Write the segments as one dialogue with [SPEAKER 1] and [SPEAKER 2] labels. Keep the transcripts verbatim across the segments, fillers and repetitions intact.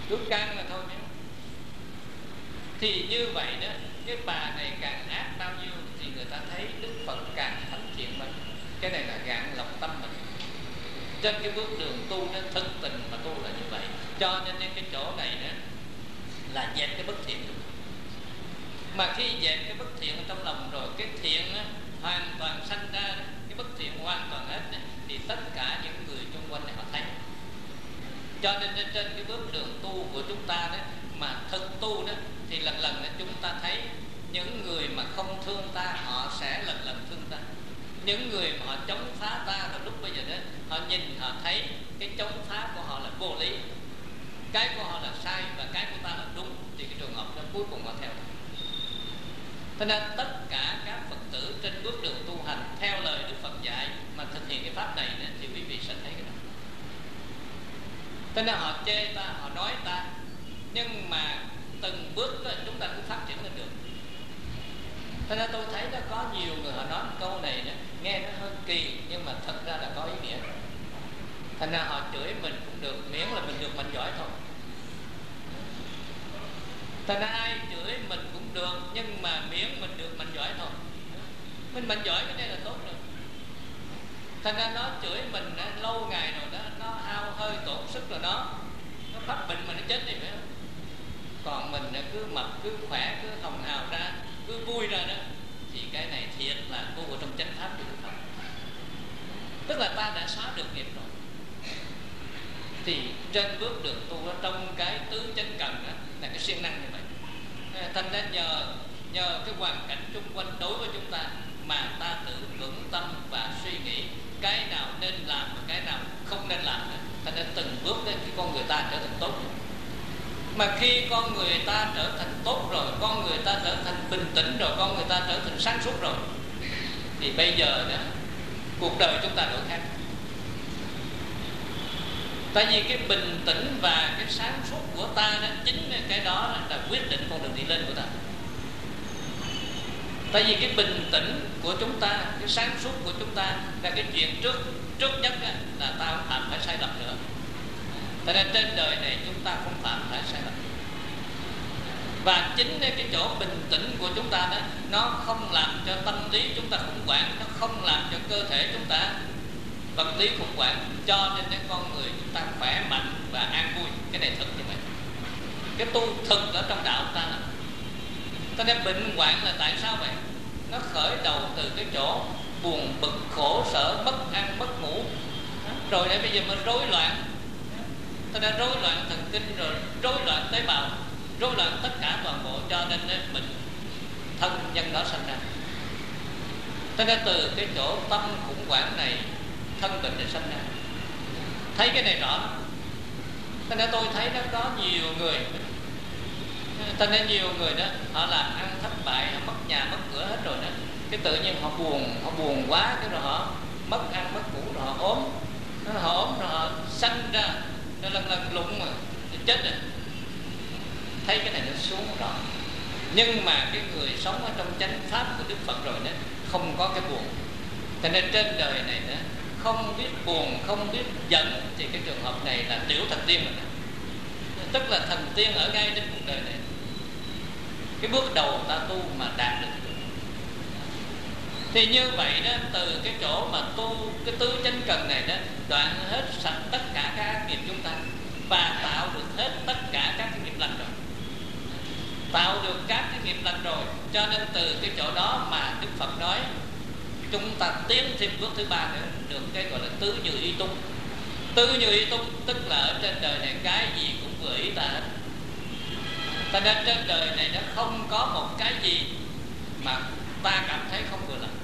[SPEAKER 1] cứ căng là thôi nhé. Thì như vậy đó, cái bà này càng ác bao nhiêu thì người ta thấy Đức Phật càng thánh thiện mình. Cái này là gạn lọc tâm mình. Trên cái bước đường tu nó thực tình mà tu là như vậy. Cho nên cái chỗ này đó là dẹp cái bất thiện. Mà khi dẹp cái bất thiện ở trong lòng rồi, cái thiện đó, hoàn toàn sanh ra, cái bất thiện hoàn toàn hết đó, thì tất cả những người xung quanh này họ thấy. Cho nên trên cái bước đường tu của chúng ta đó, mà thực tu đó, thì lần lần đó chúng ta thấy những người mà không thương ta, họ sẽ lần lần thương ta. Những người mà họ chống phá ta vào lúc bây giờ đó, họ nhìn họ thấy cái chống phá của họ là vô lý, cái của họ là sai và cái của ta là đúng, thì cái trường hợp đó cuối cùng họ theo. Cho nên tất cả các Phật tử trên bước đường tu hành theo lời Đức Phật dạy mà thực hiện cái pháp này đó, thì quý vị sẽ thấy cái đó. Cho nên họ chê ta, họ nói ta, nhưng mà từng bước đó, chúng ta cũng phát triển lên được. Cho nên tôi thấy nó có nhiều người họ nói một câu này đó, nghe nó hơi kỳ nhưng mà thật ra là có ý nghĩa. Thành ra họ chửi mình cũng được, miễn là mình được mạnh giỏi thôi. Thành ra ai chửi mình cũng được, nhưng mà miễn mình được mạnh giỏi thôi. Mình mạnh giỏi cái này là tốt rồi. Thành ra nó chửi mình đã lâu ngày rồi đó, nó hao hơi tổn sức rồi đó, nó phát bệnh mà nó chết đi phải không? Còn mình cứ mập, cứ khỏe, cứ hồng hào ra, cứ vui ra đó, thì cái này thiệt là tu ở trong chánh pháp của Đức Phật. Tức là ta đã xóa được nghiệp rồi. Thì trên bước đường tu đó, trong cái tứ chánh cần đó, là cái siêng năng như vậy. Thành ra nhờ nhờ cái hoàn cảnh xung quanh đối với chúng ta mà ta tự vững tâm và suy nghĩ cái nào nên làm và cái nào không nên làm. Thành ra từng bước đến khi con người ta trở thành tốt. Mà khi con người ta trở thành tốt rồi, con người ta trở thành bình tĩnh rồi, con người ta trở thành sáng suốt rồi, thì bây giờ đó cuộc đời chúng ta đổi khác. Tại vì cái bình tĩnh và cái sáng suốt của ta đó, chính cái đó là quyết định con đường đi lên của ta. Tại vì cái bình tĩnh của chúng ta, cái sáng suốt của chúng ta là cái chuyện trước trước nhất đó, là ta không phạm phải sai lầm nữa. Tại nên trên đời này chúng ta không phạm phải sai lầm. Và chính cái chỗ bình tĩnh của chúng ta đó, nó không làm cho tâm lý chúng ta khủng hoảng, nó không làm cho cơ thể chúng ta vật lý khủng hoảng, cho nên cái con người chúng ta khỏe mạnh và an vui. Cái này thật như vậy. Cái tu thực ở trong đạo ta là. Cho nên bệnh hoạn là tại sao vậy? Nó khởi đầu từ cái chỗ buồn bực, khổ sở, mất ăn, mất ngủ, rồi để bây giờ mình rối loạn. Cho nên rối loạn thần kinh, rồi rối loạn tế bào, rối loạn tất cả toàn bộ, cho nên bệnh thân nhân đó sinh ra. Cho nên từ cái chỗ tâm khủng hoảng này, thân bệnh này sinh ra. Thấy cái này rõ lắm. Cho nên tôi thấy nó có nhiều người, cho nên nhiều người đó họ làm ăn thất bại, họ mất nhà mất cửa hết rồi đó, cái tự nhiên họ buồn, họ buồn quá, cái rồi họ mất ăn mất ngủ, rồi họ ốm, họ ốm rồi họ sanh ra, nó lần lần lụng mà chết rồi. Thấy cái này nó xuống rồi. Nhưng mà cái người sống ở trong chánh pháp của Đức Phật rồi đó, không có cái buồn. Cho nên trên đời này đó, không biết buồn, không biết giận, thì cái trường hợp này là tiểu thần tiên rồi đó. Tức là thần tiên ở ngay trên cuộc đời này. Cái bước đầu ta tu mà đạt được. Thì như vậy đó, từ cái chỗ mà tu cái tứ chánh cần này đó, đoạn hết sạch tất cả các ác nghiệp chúng ta và tạo được hết tất cả các cái nghiệp lành rồi. Tạo được các cái nghiệp lành rồi, cho nên từ cái chỗ đó mà Đức Phật nói chúng ta tiến thêm bước thứ ba nữa, được cái gọi là tứ như y tung. Tứ như y tung tức là ở trên đời này cái gì cũng vừa ý ta hết. Ta nên trên đời này nó không có một cái gì mà ta cảm thấy không vừa lòng.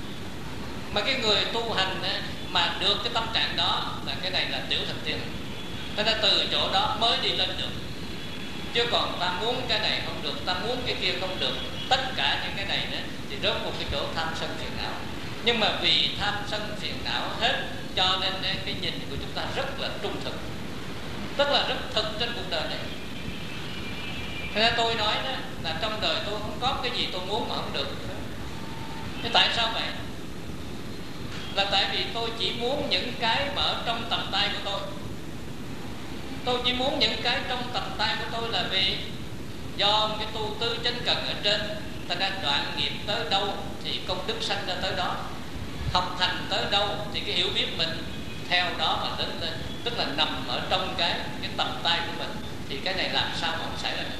[SPEAKER 1] Mà cái người tu hành ấy, mà được cái tâm trạng đó là cái này là tiểu thần tiên. Ta nên từ chỗ đó mới đi lên được. Chứ còn ta muốn cái này không được, ta muốn cái kia không được, tất cả những cái này đó, thì rốt một cái chỗ tham sân phiền não. Nhưng mà vì tham sân phiền não hết, cho nên cái nhìn của chúng ta rất là trung thực, tức là rất thực trên cuộc đời này. Thế nên tôi nói đó, là trong đời tôi không có cái gì tôi muốn mà không được. Thế tại sao vậy? Là tại vì tôi chỉ muốn những cái mà ở trong tầm tay của tôi. Tôi chỉ muốn những cái trong tầm tay của tôi là vì do cái tu tứ chánh cần ở trên, ta đã đoạn nghiệp tới đâu thì công đức sanh ra tới đó, học thành tới đâu thì cái hiểu biết mình theo đó mà lớn lên, tức là nằm ở trong cái cái tầm tay của mình, thì cái này làm sao mà không xảy ra được.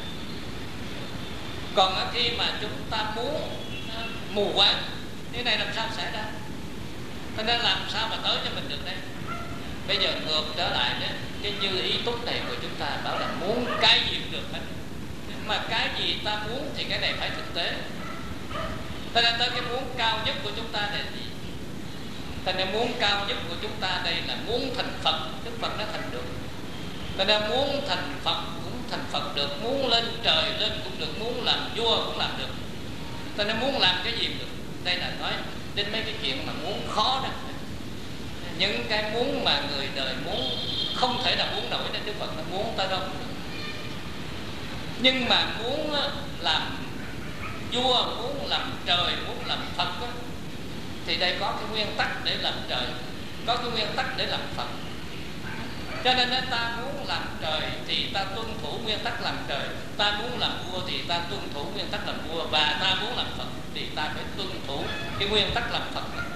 [SPEAKER 1] Còn khi mà chúng ta muốn mù quáng, cái này làm sao xảy ra? Cho nên làm sao mà tới cho mình được đây? Bây giờ ngược trở lại đó, cái như ý túc này của chúng ta bảo là muốn cái gì cũng được hết, mà cái gì ta muốn thì cái này phải thực tế. Cho nên tới cái muốn cao nhất của chúng ta là gì? Cho nên muốn cao nhất của chúng ta đây là muốn thành Phật. Đức Phật đã thành được. Cho nên muốn thành Phật cũng thành Phật được, muốn lên trời lên cũng được, muốn làm vua cũng làm được. Cho nên muốn làm cái gì cũng được. Đây là nói đến mấy cái chuyện mà muốn khó đó. Những cái muốn mà người đời muốn không thể nào muốn nổi nên Đức Phật nó muốn tới đâu. Nhưng mà muốn làm vua, muốn làm trời, muốn làm Phật đó, thì đây có cái nguyên tắc để làm trời, có cái nguyên tắc để làm Phật. Cho nên ta muốn làm trời thì ta tuân thủ nguyên tắc làm trời, ta muốn làm vua thì ta tuân thủ nguyên tắc làm vua, và ta muốn làm Phật thì ta phải tuân thủ cái nguyên tắc làm Phật này.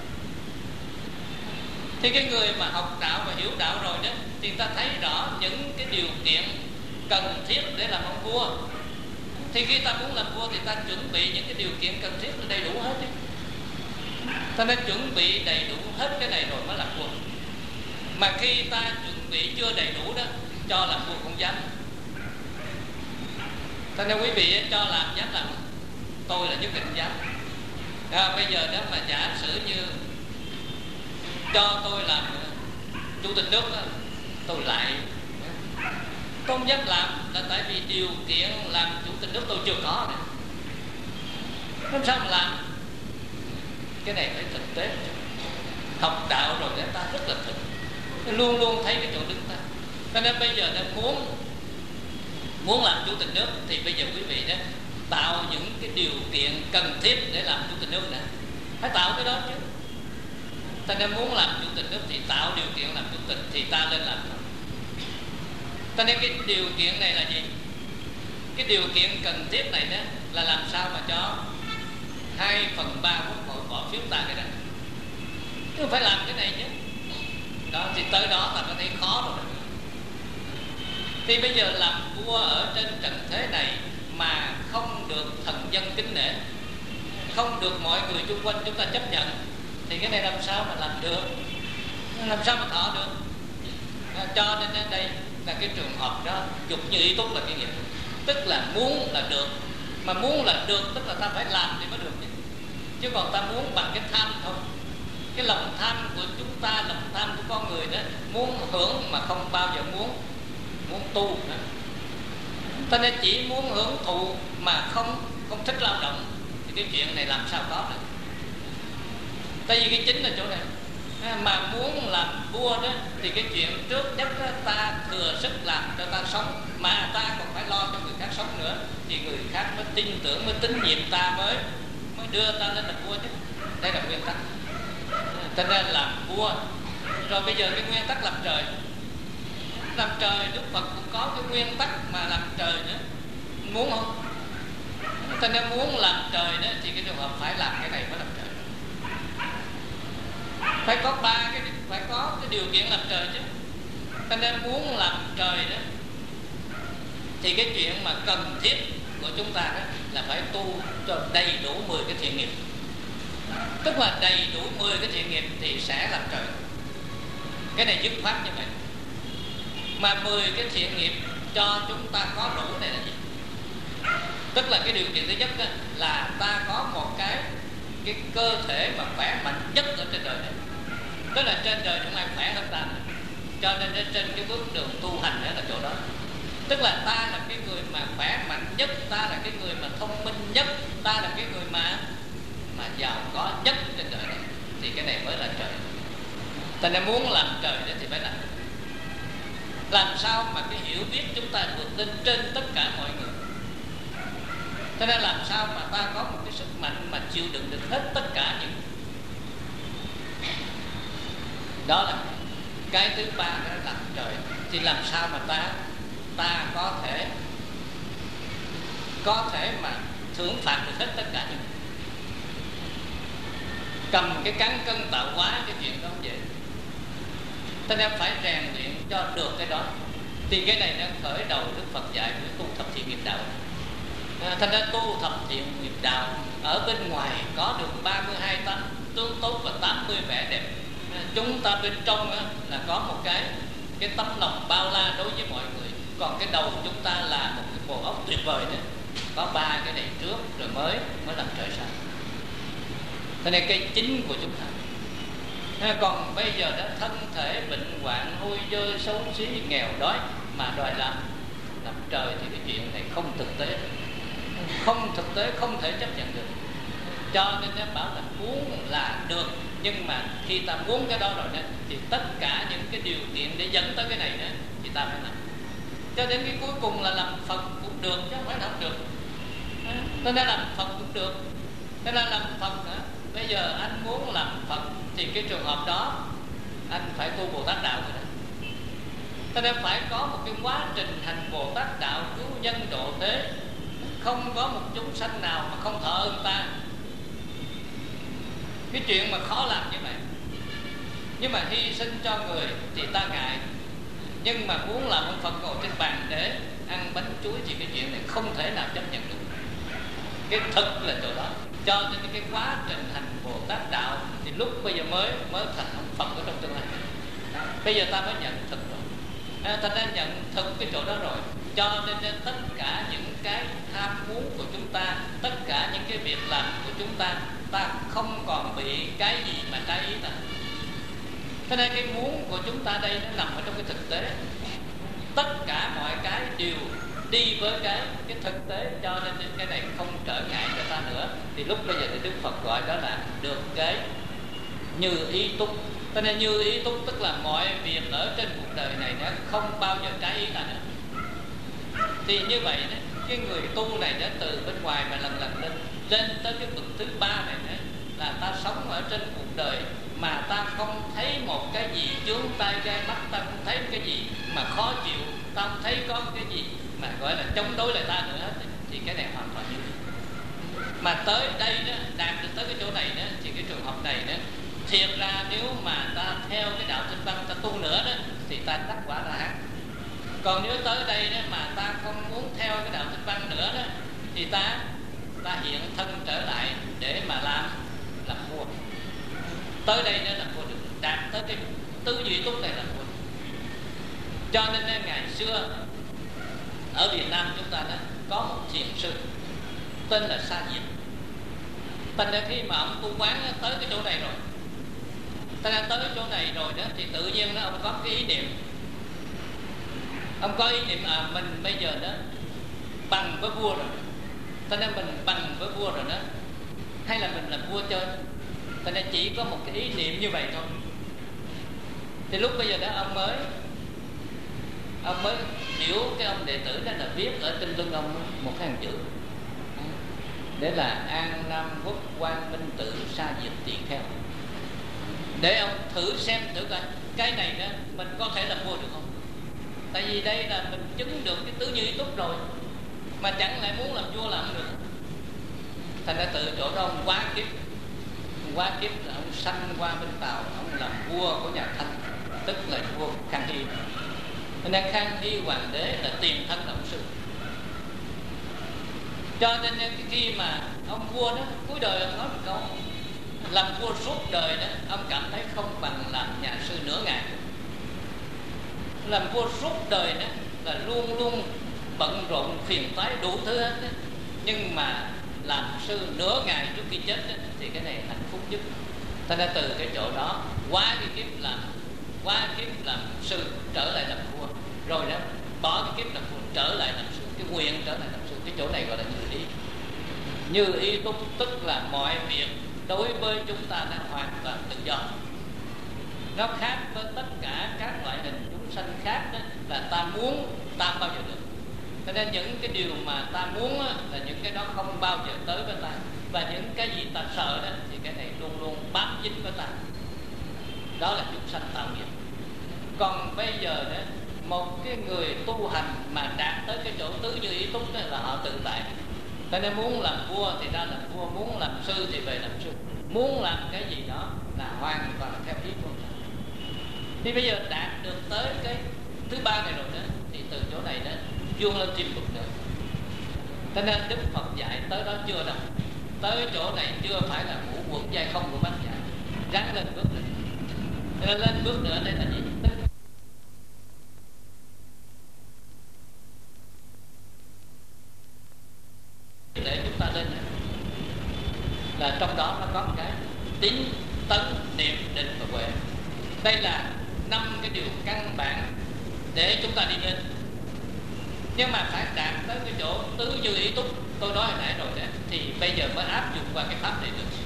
[SPEAKER 1] Thì cái người mà học đạo và hiểu đạo rồi đó, thì ta thấy rõ những cái điều kiện cần thiết để làm ông vua. Thì khi ta muốn làm vua thì ta chuẩn bị những cái điều kiện cần thiết đầy đủ hết đi. Ta nên chuẩn bị đầy đủ hết cái này rồi mới làm vua. Mà khi ta chuẩn bị chưa đầy đủ đó, cho làm vua không dám. Cho nên quý vị cho làm dám làm, tôi là nhất định dám. À, bây giờ đó mà giả sử như cho tôi làm chủ tịch nước đó, tôi lại tôi không dám làm, là tại vì điều kiện làm chủ tịch nước tôi chưa có này. Làm sao mà làm? Cái này phải thực tế. Học đạo rồi để ta rất là thực, luôn luôn thấy cái chỗ đứng ta. Cho nên bây giờ nên muốn muốn làm chủ tịch nước thì bây giờ quý vị đó tạo những cái điều kiện cần thiết để làm chủ tịch nước nè, phải tạo cái đó chứ. Ta nên muốn làm chủ tịch nước thì tạo điều kiện làm chủ tịch thì ta lên làm. Cho nên cái điều kiện này là gì? Cái điều kiện cần thiết này đó là làm sao mà cho hai phần ba quốc hội bỏ phiếu ta cái đó, chứ phải làm cái này chứ. Đó thì tới đó ta có thấy khó rồi. Thì bây giờ làm vua ở trên trần thế này mà không được thần dân kính nể, không được mọi người xung quanh chúng ta chấp nhận, thì cái này làm sao mà làm được, làm sao mà thọ được. Cho nên đến đây là cái trường hợp đó dục như ý túc là cái nghiệp, tức là muốn là được, mà muốn là được tức là ta phải làm thì mới được chứ. Chứ còn ta muốn bằng cái tham thôi. Cái lòng tham của chúng ta, lòng tham của con người đó, muốn hưởng mà không bao giờ muốn muốn tu nữa. Ta nên chỉ muốn hưởng thụ mà không không thích lao động, thì cái chuyện này làm sao có được. Tại vì cái chính là chỗ này. Mà muốn làm vua đó thì cái chuyện trước nhất đó, ta thừa sức làm cho ta sống, mà ta còn phải lo cho người khác sống nữa, thì người khác mới tin tưởng, mới tín nhiệm ta, mới mới đưa ta lên làm vua chứ. Đây là nguyên tắc. Cho nên làm vua. Rồi bây giờ cái nguyên tắc làm trời, làm trời Đức Phật cũng có cái nguyên tắc mà làm trời nữa, muốn không? Cho nên muốn làm trời đó thì cái trường hợp phải làm cái này mới làm trời. Phải có ba cái, phải có cái điều kiện làm trời chứ. Cho nên muốn làm trời đó thì cái chuyện mà cần thiết của chúng ta đó là phải tu cho đầy đủ mười cái thiện nghiệp. Tức là đầy đủ mười cái thiện nghiệp thì sẽ làm trời. Cái này dứt khoát như vậy. Mà mười cái thiện nghiệp cho chúng ta có đủ này là gì? Tức là cái điều kiện thứ nhất đó, là ta có một cái cái cơ thể mà khỏe mạnh nhất ở trên đời này. Tức là trên đời không ai khỏe hơn ta nữa. Cho nên trên cái bước đường tu hành đó là chỗ đó. Tức là ta là cái người mà khỏe mạnh nhất, ta là cái người mà thông minh nhất, ta là cái người mà mà giàu có nhất trên đời này, thì cái này mới là trời. Ta nên muốn làm trời đó thì phải làm. Làm sao mà cái hiểu biết chúng ta vượt lên trên tất cả mọi người. Cho nên làm sao mà ta có một cái sức mạnh mà chịu đựng được hết tất cả những. Đó là cái thứ ba, đó là làm trời. thì làm sao mà ta ta có thể có thể mà thưởng phạt được hết tất cả những cầm cái cán cân tạo hóa, cái chuyện đó không dễ. Ta nên phải rèn luyện cho được cái đó. Thì cái này nó khởi đầu Đức Phật dạy của tu thập thiện nghiệp đạo. À, thành ra tu thập thiện nghiệp đạo ở bên ngoài có được ba mươi hai tánh tướng tốt và tám mươi vẻ đẹp. À, chúng ta bên trong á, là có một cái cái tấm lòng bao la đối với mọi người. Còn cái đầu chúng ta là một cái bộ óc tuyệt vời đó. Có ba cái này trước rồi mới mới làm trời sao. Thế nên cái chính của chúng ta. À, còn bây giờ đó thân thể bệnh hoạn, hôi dơ, xấu xí, nghèo đói mà đòi làm làm trời thì cái chuyện này không thực tế, không thực tế, không thể chấp nhận được. Cho nên nó bảo là muốn là được, nhưng mà khi ta muốn cái đó rồi đó, thì tất cả những cái điều kiện để dẫn tới cái này đó thì ta phải làm. Cho đến cái cuối cùng là làm Phật cũng được chứ không phải là không được. Nên là làm Phật cũng được. Nên là làm Phật hả? Bây giờ anh muốn làm Phật thì cái trường hợp đó anh phải tu Bồ Tát đạo rồi đó. Cho nên phải có một cái quá trình hành Bồ Tát đạo cứu nhân độ thế. Không có một chúng sanh nào mà không thọ ơn ta. Cái chuyện mà khó làm như vậy. Nhưng mà hy sinh cho người thì ta ngại. Nhưng mà muốn làm ông Phật ngồi trên bàn để ăn bánh chuối thì cái chuyện này không thể nào chấp nhận được. Cái thực là chỗ đó. Cho nên cái quá trình hành Bồ Tát đạo thì lúc bây giờ mới mới thành ông Phật ở trong tương lai. Bây giờ ta mới nhận thực rồi. À, ta đã nhận thực cái chỗ đó rồi. Cho nên tất cả những cái tham muốn của chúng ta, tất cả những cái việc làm của chúng ta, ta không còn bị cái gì mà trái ý ta. Thế nên cái muốn của chúng ta đây nó nằm ở trong cái thực tế. Tất cả mọi cái đều đi với cái cái thực tế, cho nên cái này không trở ngại cho ta nữa. Thì lúc bây giờ thì Đức Phật gọi đó là được cái như ý túc. Cho nên như ý túc tức là mọi việc ở trên cuộc đời này nó không bao giờ trái ý ta nữa. Thì như vậy đó, cái người tu này đó từ bên ngoài mà lần lần lên lên tới cái bậc thứ ba này đó, là ta sống ở trên cuộc đời mà ta không thấy một cái gì chướng tai gai mắt, ta không thấy cái gì mà khó chịu, ta không thấy có cái gì mà gọi là chống đối lại ta nữa, thì, thì cái này hoàn toàn như thế. Mà tới đây đó, đạt được tới cái chỗ này đó, thì cái trường hợp này đó, thiệt ra nếu mà ta theo cái đạo Tinh Văn ta tu nữa đó, thì ta đắc quả La Hán. Còn nếu tới đây đó mà ta không muốn theo cái đạo Tinh Văn nữa đó, thì ta ta hiện thân trở lại để mà làm làm vua. Tới đây nó là vua được, đạt tới cái tư duy tốt này là vua. Cho nên ngày xưa ở Việt Nam chúng ta đó có một thiền sư tên là Sa Diệt. Thành ra khi mà ông tu quán tới cái chỗ này rồi, thành ra tới cái chỗ này rồi đó thì tự nhiên đó ông có cái ý niệm, ông có ý niệm à mình bây giờ đó bằng với vua rồi, thành ra mình bằng với vua rồi đó, hay là mình làm vua chơi. Thành ra chỉ có một cái ý niệm như vậy thôi. Thì lúc bây giờ đó ông mới ông mới biểu cái ông đệ tử đó là viết ở trên lưng ông một cái hàng chữ, để là An Nam Quốc Quang Minh Tử Sa Diệt Tỳ Kheo, để ông thử xem thử coi cái này đó mình có thể làm vua được không. Tại vì đây là mình chứng được cái tứ như ý túc rồi, mà chẳng lại muốn làm vua làm được. Thành ra từ chỗ đó ông quá kiếp, quá kiếp là ông sanh qua bên Tàu, ông làm vua của nhà Thanh, tức là vua Khang Hy. Nên Khang Hy hoàng đế là tiền thân là ông sư. Cho nên khi mà ông vua đó cuối đời ông nói một câu, làm vua suốt đời đó ông cảm thấy không bằng làm nhà sư nửa ngày. Làm vua suốt đời đó là luôn luôn bận rộn phiền toái đủ thứ hết đó. Nhưng mà làm sư nửa ngày trước khi chết đó, thì cái này hạnh phúc nhất. Thành ra từ cái chỗ đó qua cái kiếp làm qua kiếp làm sư trở lại làm vua, rồi đó bỏ cái kiếp làm vua trở lại làm sư, cái quyền trở lại làm sư. Cái chỗ này gọi là như ý. Như ý túc tức là mọi việc đối với chúng ta đã hoàn toàn tự do. Nó khác với tất cả các loại hình chúng sanh khác đó, là ta muốn ta bao giờ được. Cho nên những cái điều mà ta muốn á, là những cái đó không bao giờ tới với ta. Và những cái gì ta sợ đó thì cái này luôn luôn bám dính với ta. Đó là chúng sanh tạo nghiệp. Còn bây giờ đó một cái người tu hành mà đạt tới cái chỗ tứ như ý túc đó là họ tự tại. Cho nên muốn làm vua thì ra làm vua, muốn làm sư thì về làm sư, muốn làm cái gì đó là hoàn toàn theo ý của mình. Thì bây giờ đạt được tới cái thứ ba này rồi đó, thì từ chỗ này đó vươn lên thêm bậc nữa. Cho nên Đức Phật dạy tới đó chưa đâu, tới chỗ này chưa phải là ngũ quẩn giai không của bác dạy, ráng lên bước nữa. Cho nên lên bước nữa đây là gì? Để chúng ta lên là trong đó nó có một cái tín, tấn, niệm, định và huệ. Đây là năm cái điều căn bản để chúng ta đi lên. Nhưng mà phải đạt tới cái chỗ tứ như ý túc tôi nói hồi nãy rồi đó, thì bây giờ mới áp dụng qua cái pháp này được.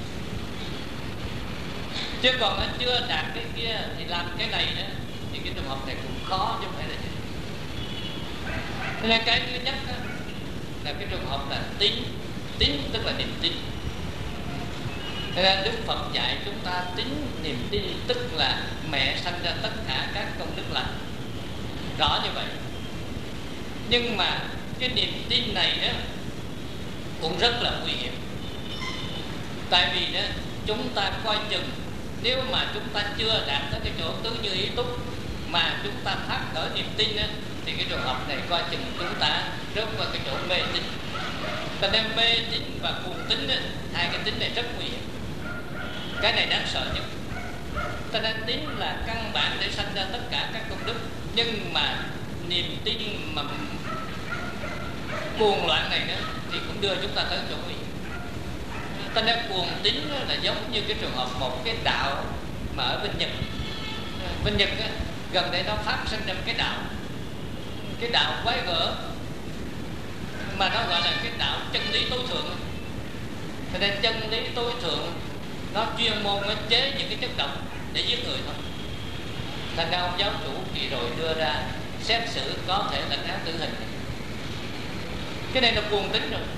[SPEAKER 1] Chứ còn nó chưa đạt cái kia thì làm cái này nữa thì cái trường hợp này cũng khó chứ không phải là gì. Thế nên cái thứ nhất đó, là cái trường hợp là tín. Tín tức là niềm tin. Thế nên Đức Phật dạy chúng ta tín niềm tin tức là mẹ sanh ra tất cả các công đức lành, rõ như vậy. Nhưng mà cái niềm tin này đó cũng rất là nguy hiểm. Tại vì đó chúng ta coi chừng, nếu mà chúng ta chưa đạt tới cái chỗ tứ như ý túc mà chúng ta phát khởi niềm tin đó, thì cái trường hợp này coi chừng chúng ta rớt vào cái chỗ mê tín. Cho nên mê tín và cuồng tín đó, hai cái tín này rất nguy hiểm. Cái này đáng sợ nhất. Cho nên tín là căn bản để sanh ra tất cả các công đức. Nhưng mà niềm tin mà cuồng loạn này đó thì cũng đưa chúng ta tới chỗ nguy hiểm. Cho nên cuồng tín là giống như cái trường hợp một cái đạo mà ở bên Nhật. Bên Nhật á, gần đây nó phát sinh ra cái đạo, cái đạo quái gở mà nó gọi là cái đạo chân lý tối thượng. Cho nên chân lý tối thượng nó chuyên môn nó chế những cái chất độc để giết người thôi. Thành ra ông giáo chủ kỳ rồi đưa ra xét xử có thể lãnh án tử hình. Cái này là cuồng tín rồi.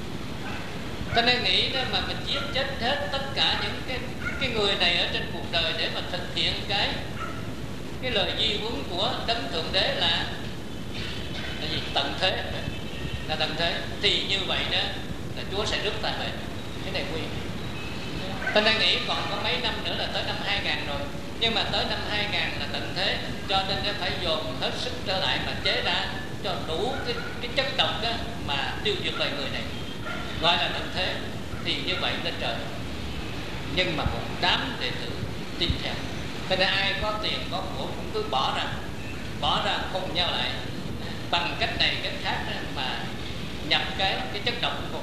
[SPEAKER 1] Cho nên nghĩ đó mà mình giết chết hết tất cả những cái cái người này ở trên cuộc đời để mà thực hiện cái cái lời di huấn của Đấng Thượng Đế là là gì? Tận thế, là tận thế. Thì như vậy đó là Chúa sẽ rước ta về. Cái này nguy. Ta đang nghĩ còn có mấy năm nữa là tới năm hai nghìn rồi, nhưng mà tới năm hai nghìn là tận thế, cho nên nó phải dồn hết sức trở lại mà chế ra cho đủ cái, cái chất độc đó mà tiêu diệt loài người này, gọi là tận thế. Thì như vậy lên trời. Nhưng mà một đám đệ tử tin theo. Cho nên ai có tiền có của cũng cứ bỏ ra, bỏ ra cùng nhau lại bằng cách này cách khác đó, mà nhập cái cái chất độc cùng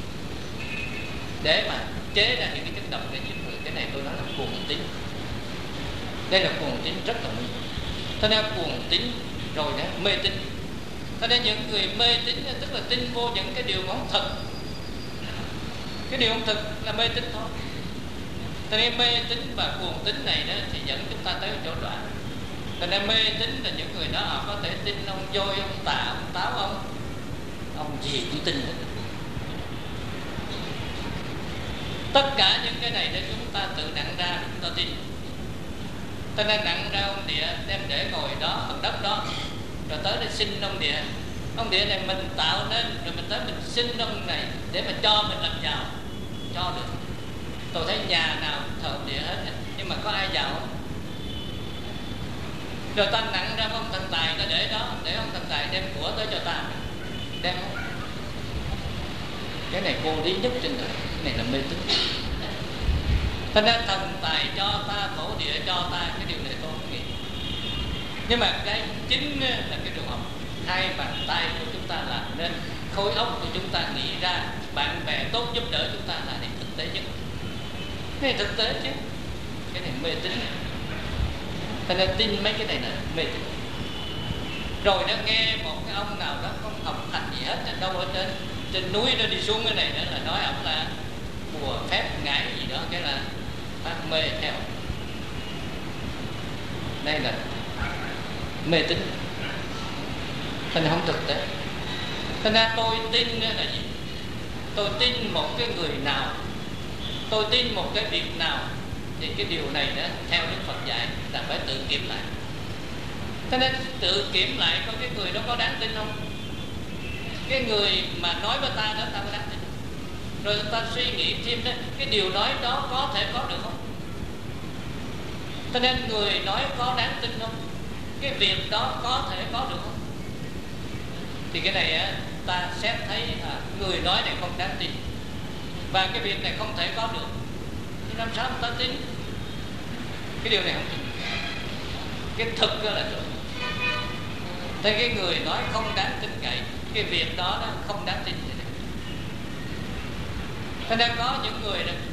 [SPEAKER 1] để mà chế ra những cái chất độc để giết người. Cái này tôi nói là cuồng tín. Đây là cuồng tín rất là nguy hiểm. Cho nên cuồng tín rồi đó mê tín. Cho nên những người mê tín tức là tin vô những cái điều không thật. Cái điều không thực là mê tín thôi. Cho nên mê tín và cuồng tín này đó thì dẫn chúng ta tới chỗ đoạn. Cho nên mê tín là những người đó họ có thể tin ông voi, ông tà, ông táo, ông ông gì cũng tin được. Tất cả những cái này để chúng ta tự nặng ra, chúng ta tin. Cho nên nặng ra ông địa đem để ngồi đó ở đất đó, rồi tới để xin ông địa. Ông địa này mình tạo nên, rồi mình tới mình xin ông này để mà cho mình làm giàu, cho được. Tôi thấy nhà nào thờ ông địa hết, nhưng mà có ai giàu không? Rồi ta nặng ra ông thần tài ta để đó, để ông thần tài đem của tới cho ta, đem không? Cái này vô lý nhất trên đời. Cái này là mê tín. Cho nên thần tài cho ta, thổ địa cho ta, cái điều này tôi không nghĩ. Nhưng mà cái chính là cái trường hợp hai bàn tay của chúng ta làm nên, khối óc của chúng ta nghĩ ra, bạn bè tốt giúp đỡ chúng ta là điều thực tế nhất. Cái này thực tế chứ. Cái này mê tín. Cho nên tin mấy cái này là mê tín. Rồi nó nghe một cái ông nào đó không học hành gì hết, đâu ở trên trên núi nó đi xuống cái này nữa là nói ông là bùa phép ngải gì đó, cái là phát mê theo. Đây là mê tín. Cho nên không thực tế. Cho nên tôi tin là gì? Tôi tin một cái người nào, tôi tin một cái việc nào, thì cái điều này đó theo Đức Phật dạy là phải tự kiểm lại. Cho nên tự kiểm lại coi cái người đó có đáng tin không. Cái người mà nói với ta đó ta có đáng tin không? Rồi ta suy nghĩ thêm đó, cái điều nói đó có thể có được không. Cho nên người nói có đáng tin không, cái việc đó có thể có được không. Thì cái này á, ta xét thấy à, người nói này không đáng tin, và cái việc này không thể có được, thì làm sao ta tin cái điều này không tin. Cái thực đó là được. Thế cái người nói không đáng tin cậy, cái việc đó, đó không đáng tin. Thế nên có những người đó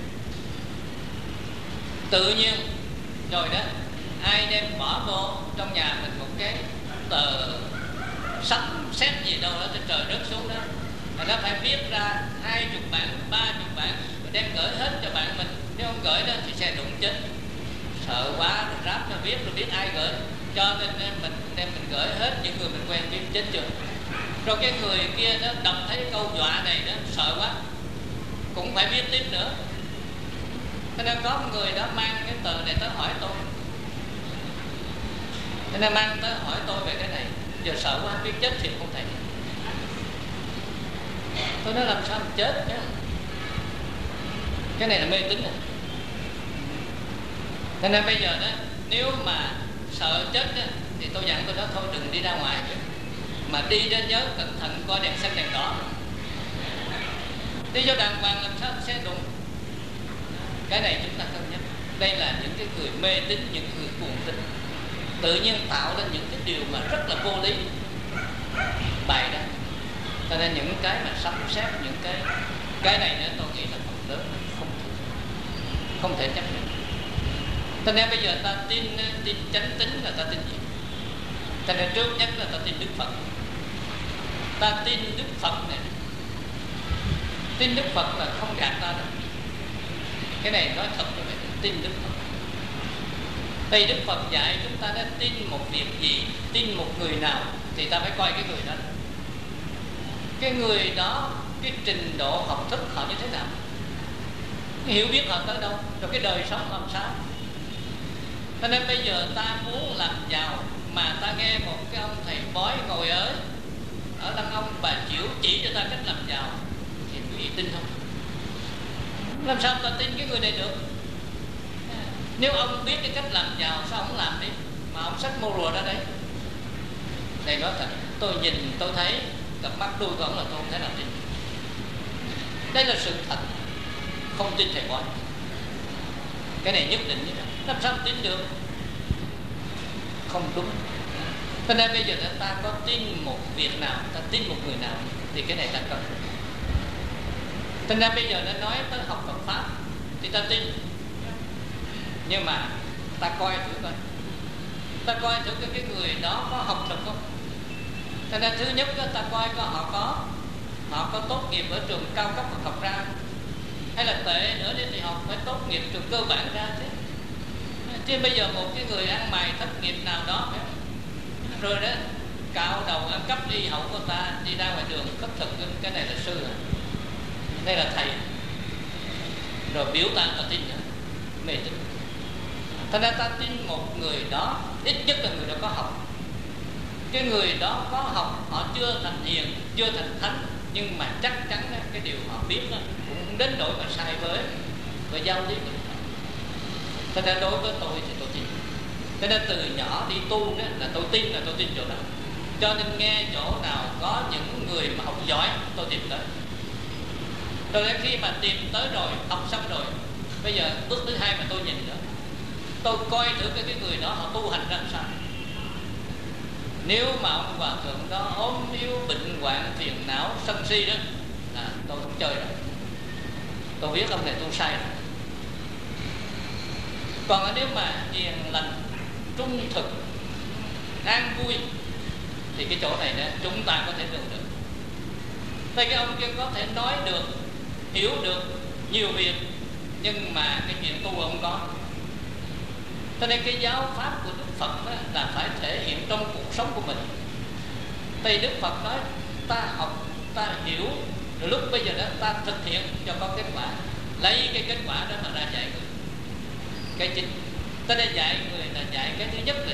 [SPEAKER 1] tự nhiên rồi đó, ai đem bỏ vô trong nhà mình một cái tờ sấm sét gì đâu đó trên trời rớt xuống đó, mà nó phải viết ra hai chục bản, ba chục bản, rồi đem gửi hết cho bạn mình. Nếu không gửi đó thì sẽ đụng chết. Sợ quá rồi ráp nó viết, rồi biết ai gửi, cho nên mình đem mình gửi hết những người mình quen, biết chết chưa. Rồi cái người kia nó đọc thấy câu dọa này đó, sợ quá cũng phải viết tiếp nữa. Cho nên có một người đó mang cái tờ này tới hỏi tôi, cho nên mang tới hỏi tôi về cái này. Giờ sợ quá, biết chết thì không thể. Tôi nói làm sao mà chết chứ, cái này là mê tín này. Cho nên bây giờ đó, nếu mà sợ chết đó, thì tôi dặn tôi đó thôi đừng đi ra ngoài, mà đi đó nhớ cẩn thận coi đèn xanh đèn đỏ. Đi vô đàng hoàng làm sao xe đụng. Cái này chúng ta cân nhắc. Đây là những cái người mê tín, những người cuồng tín, tự nhiên tạo ra những cái điều mà rất là vô lý bày đó. Cho nên những cái mà sắp xếp những cái cái này nữa, tôi nghĩ là phần lớn không không thể chấp nhận. Cho nên bây giờ ta tin tin chánh tín là ta tin gì? Cho nên trước nhất là ta tin Đức Phật. Ta tin Đức Phật này, tin Đức Phật là không gạt ta đâu. Cái này nói thật như vậy, tin Đức Phật. Tại Đức Phật dạy chúng ta đã tin một việc gì, tin một người nào, thì ta phải coi cái người đó. Cái người đó, cái trình độ học thức họ như thế nào, cái hiểu biết họ tới đâu, rồi cái đời sống làm sao. Cho nên bây giờ ta muốn làm giàu mà ta nghe một cái ông thầy bói ngồi ở ở Đăng Ông Bà Chiểu chỉ cho ta cách làm giàu, thì quý vị tin không? Làm sao ta tin cái người này được? Nếu ông biết cái cách làm giàu, sao ông làm đi, mà ông xách mô rùa ra đấy. Này nói thật, tôi nhìn tôi thấy cặp mắt đuôi của ông là tôi không thể nào tin. Đây là sự thật. Không tin thầy bói, cái này nhất định như thế. Làm sao tin được? Không đúng. Cho nên bây giờ ta có tin một việc nào, ta tin một người nào, thì cái này ta cần. Cho nên bây giờ nó nói tới học Phật Pháp thì ta tin, nhưng mà ta coi thử coi, ta coi thử cái người đó có học được không. Cho nên thứ nhất đó, ta coi coi họ có họ có tốt nghiệp ở trường cao cấp hoặc học ra, hay là tệ nữa đi thì họ phải tốt nghiệp trường cơ bản ra chứ. Chứ bây giờ một cái người ăn mày thất nghiệp nào đó rồi đó cạo đầu ăn cắp đi hậu của ta, đi ra ngoài đường khất thực, cái này là sư à? Đây là thầy, rồi biểu ta ta tin nữa, mê tín. Thành ra ta tin một người đó, ít nhất là người đó có học. Cái người đó có học, họ chưa thành hiền, chưa thành thánh, nhưng mà chắc chắn cái điều họ biết đó, cũng không đến nỗi mà sai với với giao lý của họ. Thành ra đối với tôi thì tôi tin. Cho nên từ nhỏ đi tu đó là tôi tin, là tôi tin chỗ đó. Cho nên nghe chỗ nào có những người mà học giỏi, tôi tìm tới. Rồi đến khi mà tìm tới rồi, học xong rồi, bây giờ bước thứ hai mà tôi nhìn nữa, tôi coi thử cái, cái người đó họ tu hành ra làm sao. Nếu mà ông hòa thượng đó ốm yếu, bệnh hoạn, phiền não, sân si đó, à, tôi không chơi rồi. Tôi biết ông này tu sai rồi. Còn nếu mà hiền lành, trung thực, an vui, thì cái chỗ này đó, chúng ta có thể được được. Tại cái ông kia có thể nói được, hiểu được nhiều việc, nhưng mà cái chuyện tu ông có. Cho nên cái giáo pháp của Đức Phật đó là phải thể hiện trong cuộc sống của mình. Thì Đức Phật nói ta học, ta hiểu, rồi lúc bây giờ đó ta thực hiện cho có kết quả, lấy cái kết quả đó mà ra dạy người. Cái chính ta đã dạy người là dạy cái thứ nhất là gì?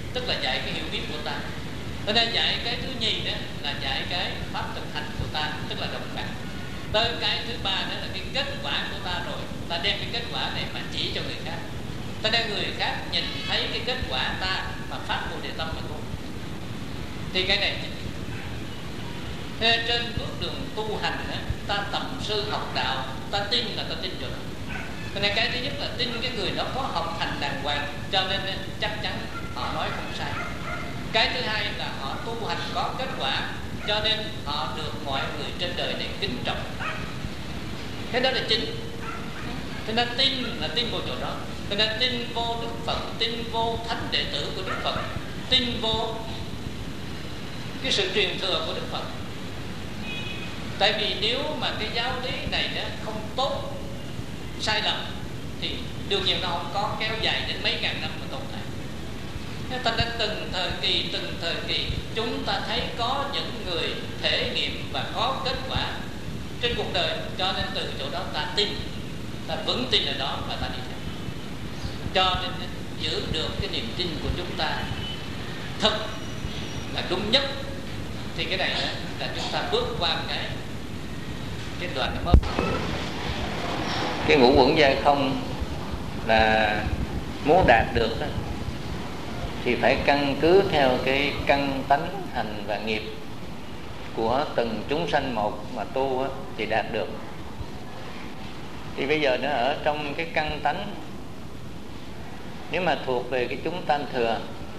[SPEAKER 1] tức là dạy cái hiểu biết của ta. Cho nên dạy cái thứ nhì đó là dạy cái pháp thực hành của ta, tức là đồng cảm. Tới cái thứ ba đó là cái kết quả của ta rồi, ta đem cái kết quả này mà chỉ cho người khác. Ta đem người khác nhìn thấy cái kết quả ta mà phát bồ đề tâm mà tu. Thì cái này thế trên bước đường tu hành đó, ta tầm sư học đạo, ta tin là ta tin rồi. Cho nên cái thứ nhất là tin cái người đó có học hành đàng hoàng, cho nên chắc chắn họ nói không sai. Cái thứ hai là họ tu hành có kết quả, cho nên họ được mọi người trên đời này kính trọng. Cái đó là chính. Cho nên tin là tin vào chỗ đó. Cho nên tin vô Đức Phật, tin vô thánh đệ tử của Đức Phật, tin vô cái sự truyền thừa của Đức Phật. Tại vì nếu mà cái giáo lý này đó không tốt, sai lầm, thì đương nhiên nó không có kéo dài đến mấy ngàn năm mà tồn tại. Ta đến từng thời kỳ, từng thời kỳ chúng ta thấy có những người thể nghiệm và có kết quả trên cuộc đời, cho nên từ chỗ đó ta tin, ta vững tin ở đó và ta đi theo. Cho nên giữ được cái niềm tin của chúng ta thật là đúng nhất, thì cái này là chúng ta bước qua cái cái đoạn nó mới. Cái ngũ uẩn giai không là muốn đạt được đó, thì phải căn cứ theo cái căn tánh hành và nghiệp của từng chúng sanh một mà tu á, thì đạt được. Thì bây giờ nó ở trong cái căn tánh, nếu mà thuộc về cái chúng tam thừa,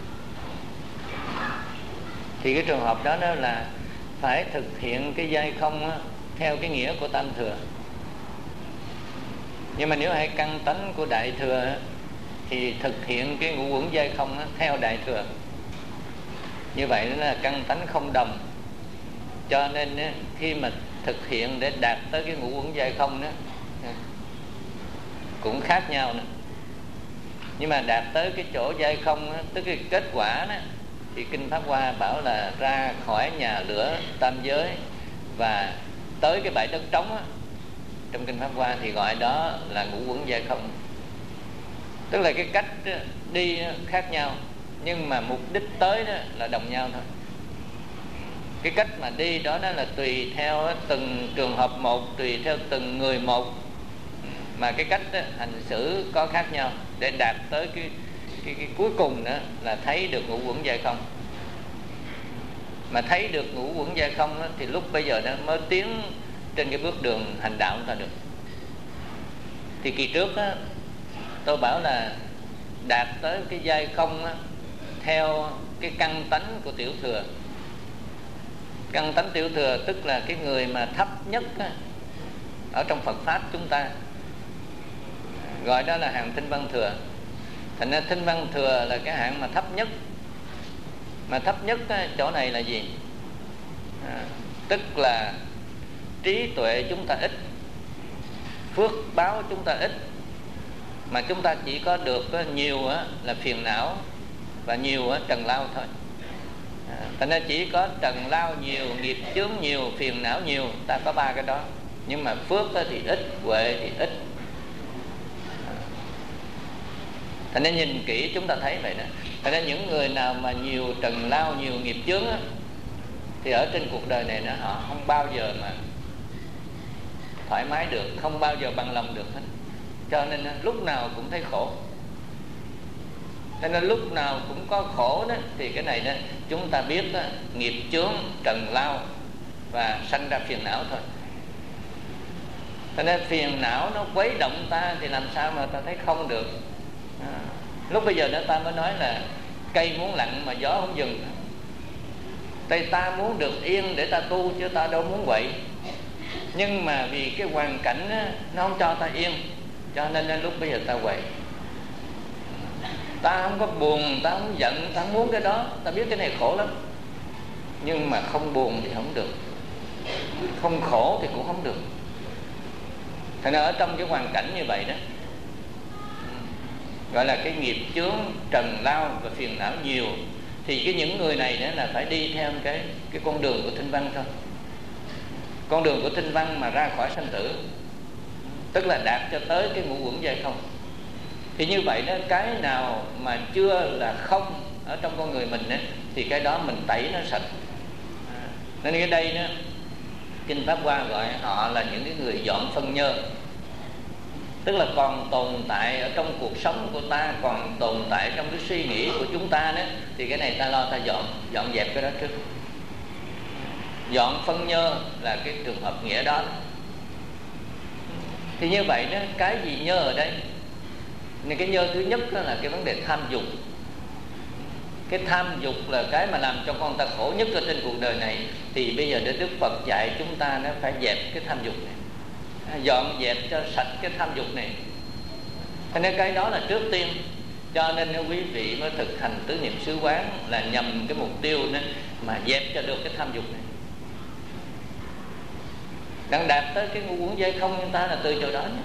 [SPEAKER 1] thì cái trường hợp đó đó là phải thực hiện cái giai không á, theo cái nghĩa của tam thừa. Nhưng mà nếu hai căn tánh của đại thừa á, thì thực hiện cái ngũ uẩn giai không á, theo đại thừa. Như vậy đó là căn tánh không đồng. Cho nên á, khi mà thực hiện để đạt tới cái ngũ uẩn giai không đó cũng khác nhau nữa. Nhưng mà đạt tới cái chỗ giai không á, tức cái kết quả đó, thì Kinh Pháp Hoa bảo là ra khỏi nhà lửa tam giới và tới cái bãi đất trống á, trong Kinh Pháp Hoa thì gọi đó là ngũ uẩn giai không. Tức là cái cách đi khác nhau, nhưng mà mục đích tới đó là đồng nhau thôi. Cái cách mà đi đó, đó là tùy theo từng trường hợp một, tùy theo từng người một, mà cái cách đó, hành xử có khác nhau để đạt tới cái, cái, cái cuối cùng đó là thấy được ngũ uẩn giai không. Mà thấy được ngũ uẩn giai không đó, thì lúc bây giờ nó mới tiến trên cái bước đường hành đạo chúng ta được. Thì kỳ trước đó, tôi bảo là đạt tới cái giai không đó, theo cái căn tánh của tiểu thừa. Căn tánh tiểu thừa tức là cái người mà thấp nhất đó, ở trong Phật Pháp chúng ta gọi đó là hàng Thanh Văn Thừa. Thành ra Thanh Văn Thừa là cái hạng mà thấp nhất. Mà thấp nhất đó, chỗ này là gì? À, tức là trí tuệ chúng ta ít, phước báo chúng ta ít, mà chúng ta chỉ có được nhiều là phiền não và nhiều trần lao thôi. À, thành ra chỉ có trần lao nhiều, nghiệp chướng nhiều, phiền não nhiều, ta có ba cái đó. Nhưng mà phước thì ít, huệ thì ít. À, thành ra nhìn kỹ chúng ta thấy vậy đó. Thành ra những người nào mà nhiều trần lao, nhiều nghiệp chướng á, thì ở trên cuộc đời này nó họ không bao giờ mà thoải mái được, không bao giờ bằng lòng được hết. Cho nên lúc nào cũng thấy khổ. Cho nên lúc nào cũng có khổ đó, thì cái này đó chúng ta biết đó, nghiệp chướng, trần lao và sanh ra phiền não thôi. Cho nên phiền não nó quấy động ta thì làm sao mà ta thấy không được. À, lúc bây giờ đó ta mới nói là cây muốn lặng mà gió không dừng. Tại ta muốn được yên để ta tu, chứ ta đâu muốn vậy. Nhưng mà vì cái hoàn cảnh đó, nó không cho ta yên, cho nên lúc bây giờ ta quậy. Ta không có buồn, ta không giận, ta không muốn cái đó. Ta biết cái này khổ lắm, nhưng mà không buồn thì không được, không khổ thì cũng không được. Thành ra ở trong cái hoàn cảnh như vậy đó, gọi là cái nghiệp chướng, trần lao và phiền não nhiều, thì cái những người này đó là phải đi theo cái, cái con đường của Thanh Văn thôi. Con đường của Thanh Văn mà ra khỏi sanh tử, tức là đạt cho tới cái ngũ uẩn giai không. Thì như vậy đó, cái nào mà chưa là không ở trong con người mình á, thì cái đó mình tẩy nó sạch. À, nên ở đây đó, Kinh Pháp Hoa gọi họ là những cái người dọn phân nhơ, tức là còn tồn tại ở trong cuộc sống của ta, còn tồn tại trong cái suy nghĩ của chúng ta đó, thì cái này ta lo ta dọn dọn dẹp cái đó trước. Dọn phân nhơ là cái trường hợp nghĩa đó. Thì như vậy đó, cái gì nhơ ở đây? Nên cái nhơ thứ nhất đó là cái vấn đề tham dục. Cái tham dục là cái mà làm cho con ta khổ nhất ở trên cuộc đời này. Thì bây giờ để Đức Phật dạy chúng ta nó phải dẹp cái tham dục này, dọn dẹp cho sạch cái tham dục này. Thế nên cái đó là trước tiên. Cho nên nếu quý vị mới thực hành tứ niệm xứ quán là nhằm cái mục tiêu đó, mà dẹp cho được cái tham dục này. Đang đạt tới cái ngũ uẩn dây không, chúng ta là từ chỗ đó nhé.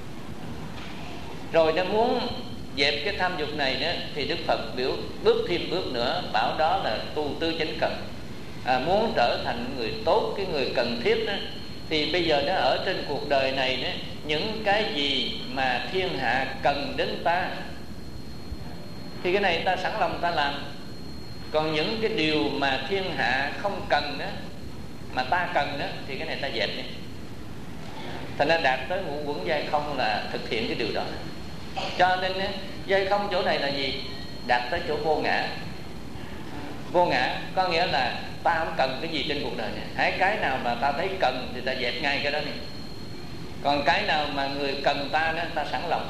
[SPEAKER 1] Rồi nó muốn dẹp cái tham dục này đó, thì Đức Phật biểu bước thêm bước nữa, bảo đó là tu tứ chánh cần. À, muốn trở thành người tốt, cái người cần thiết đó, thì bây giờ nó ở trên cuộc đời này đó, những cái gì mà thiên hạ cần đến ta thì cái này ta sẵn lòng ta làm. Còn những cái điều mà thiên hạ không cần đó, mà ta cần đó, thì cái này ta dẹp đi. Thành ra đạt tới ngũ uẩn giai không là thực hiện cái điều đó. Cho nên giai không chỗ này là gì? Đạt tới chỗ vô ngã. Vô ngã có nghĩa là ta không cần cái gì trên cuộc đời này. Hãy cái nào mà ta thấy cần thì ta dẹp ngay cái đó đi. Còn cái nào mà người cần ta đó, ta sẵn lòng.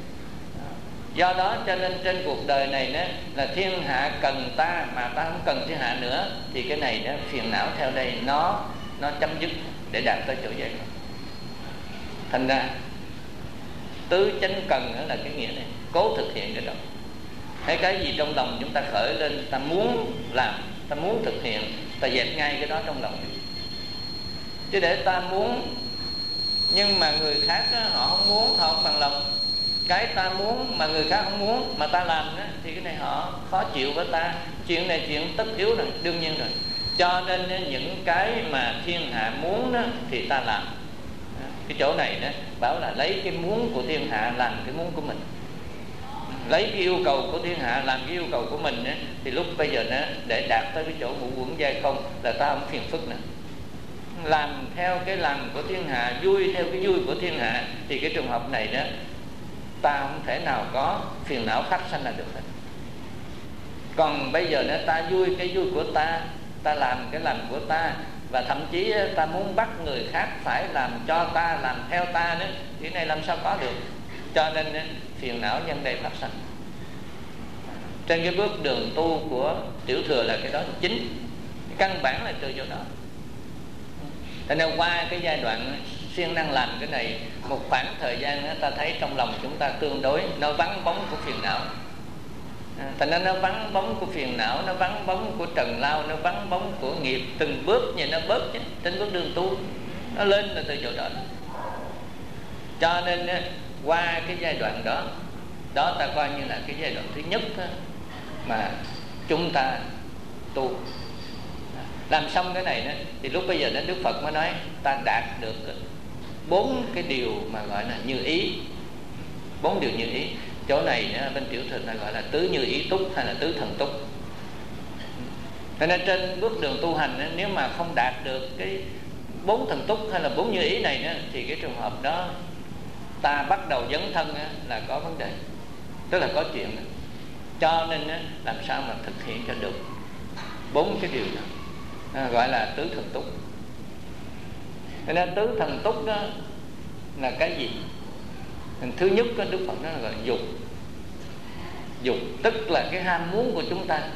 [SPEAKER 1] Do đó cho nên trên cuộc đời này đó, là thiên hạ cần ta mà ta không cần thiên hạ nữa, thì cái này đó, phiền não theo đây nó nó chấm dứt để đạt tới chỗ giải thoát. Thành ra tứ chánh cần đó là cái nghĩa này, cố thực hiện cái đó. Thấy cái gì trong lòng chúng ta khởi lên, ta muốn làm, ta muốn thực hiện, ta dẹp ngay cái đó trong lòng. Chứ để ta muốn nhưng mà người khác đó, họ không muốn, họ không bằng lòng. Cái ta muốn mà người khác không muốn mà ta làm đó, thì cái này họ khó chịu với ta. Chuyện này chuyện tất yếu rồi, đương nhiên rồi. Cho nên những cái mà thiên hạ muốn đó, thì ta làm. Cái chỗ này đó bảo là lấy cái muốn của thiên hạ làm cái muốn của mình, lấy cái yêu cầu của thiên hạ làm cái yêu cầu của mình đó, thì lúc bây giờ đó, để đạt tới cái chỗ ngũ uẩn giai không là ta không phiền phức nữa. Làm theo cái làm của thiên hạ, vui theo cái vui của thiên hạ, thì cái trường hợp này đó ta không thể nào có phiền não phát sanh là được hết. Còn bây giờ nữa ta vui cái vui của ta, ta làm cái làm của ta, và thậm chí ta muốn bắt người khác phải làm cho ta, làm theo ta nữa, thì này làm sao có được. Cho nên phiền não nhân đây phát sanh. Trên cái bước đường tu của tiểu thừa là cái đó chính, căn bản là từ chỗ đó. Thế nên qua cái giai đoạn siêng năng làm cái này một khoảng thời gian đó, ta thấy trong lòng chúng ta tương đối nó vắng bóng của phiền não. Thành ra nó vắng bóng của phiền não, nó vắng bóng của trần lao, nó vắng bóng của nghiệp, từng bước nhìn nó bớt chứ. Trên bước đường tu nó lên là từ chỗ đó. Cho nên qua cái giai đoạn đó, đó ta coi như là cái giai đoạn thứ nhất đó, mà chúng ta tu. Làm xong cái này đó, thì lúc bây giờ đến Đức Phật mới nói ta đạt được bốn cái điều mà gọi là như ý. Bốn điều như ý. Chỗ này bên tiểu thừa ta gọi là tứ như ý túc hay là tứ thần túc. Cho nên trên bước đường tu hành, nếu mà không đạt được cái bốn thần túc hay là bốn như ý này, thì cái trường hợp đó ta bắt đầu dấn thân là có vấn đề, tức là có chuyện. Cho nên làm sao mà thực hiện cho được bốn cái điều đó, à, gọi là tứ thần túc. Cho nên tứ thần túc đó là cái gì? Thứ nhất có Đức Phật nói là gọi là dục. Dục tức là cái ham muốn của chúng ta.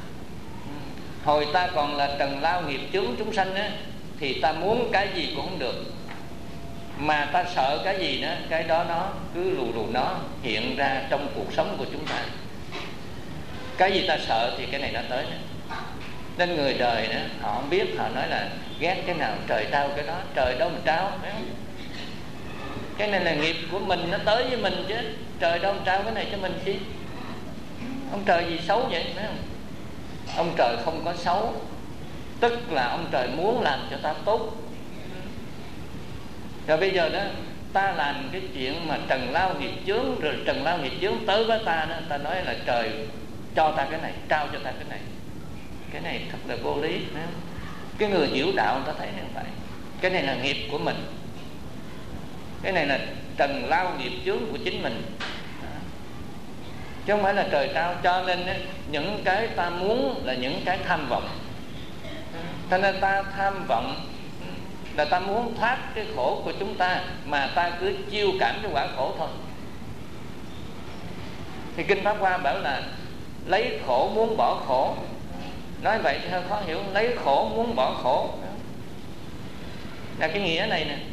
[SPEAKER 1] Hồi ta còn là trần lao nghiệp chướng chúng sanh á, thì ta muốn cái gì cũng không được, mà ta sợ cái gì đó, cái đó nó cứ lù lù nó hiện ra trong cuộc sống của chúng ta. Cái gì ta sợ thì cái này nó tới đó. Nên người đời đó họ không biết, họ nói là ghét cái nào trời trao cái đó, trời đâu mà trao. Cái này là nghiệp của mình, nó tới với mình chứ, trời đâu mà trao cái này cho mình chứ. Ông trời gì xấu vậy, phải không? Ông trời không có xấu, tức là ông trời muốn làm cho ta tốt. Rồi bây giờ đó ta làm cái chuyện mà trần lao nghiệp chướng, rồi trần lao nghiệp chướng tới với ta đó, ta nói là trời cho ta cái này, trao cho ta cái này. Cái này thật là vô lý. Cái người hiểu đạo người ta thấy như vậy. Cái này là nghiệp của mình, cái này là trần lao nghiệp chướng của chính mình, chứ không phải là trời trao. Cho nên những cái ta muốn là những cái tham vọng. Cho nên ta tham vọng là ta muốn thoát cái khổ của chúng ta, mà ta cứ chiêu cảm cái quả khổ thôi. Thì Kinh Pháp Hoa bảo là lấy khổ muốn bỏ khổ. Nói vậy thì hơi khó hiểu. Lấy khổ muốn bỏ khổ là cái nghĩa này nè.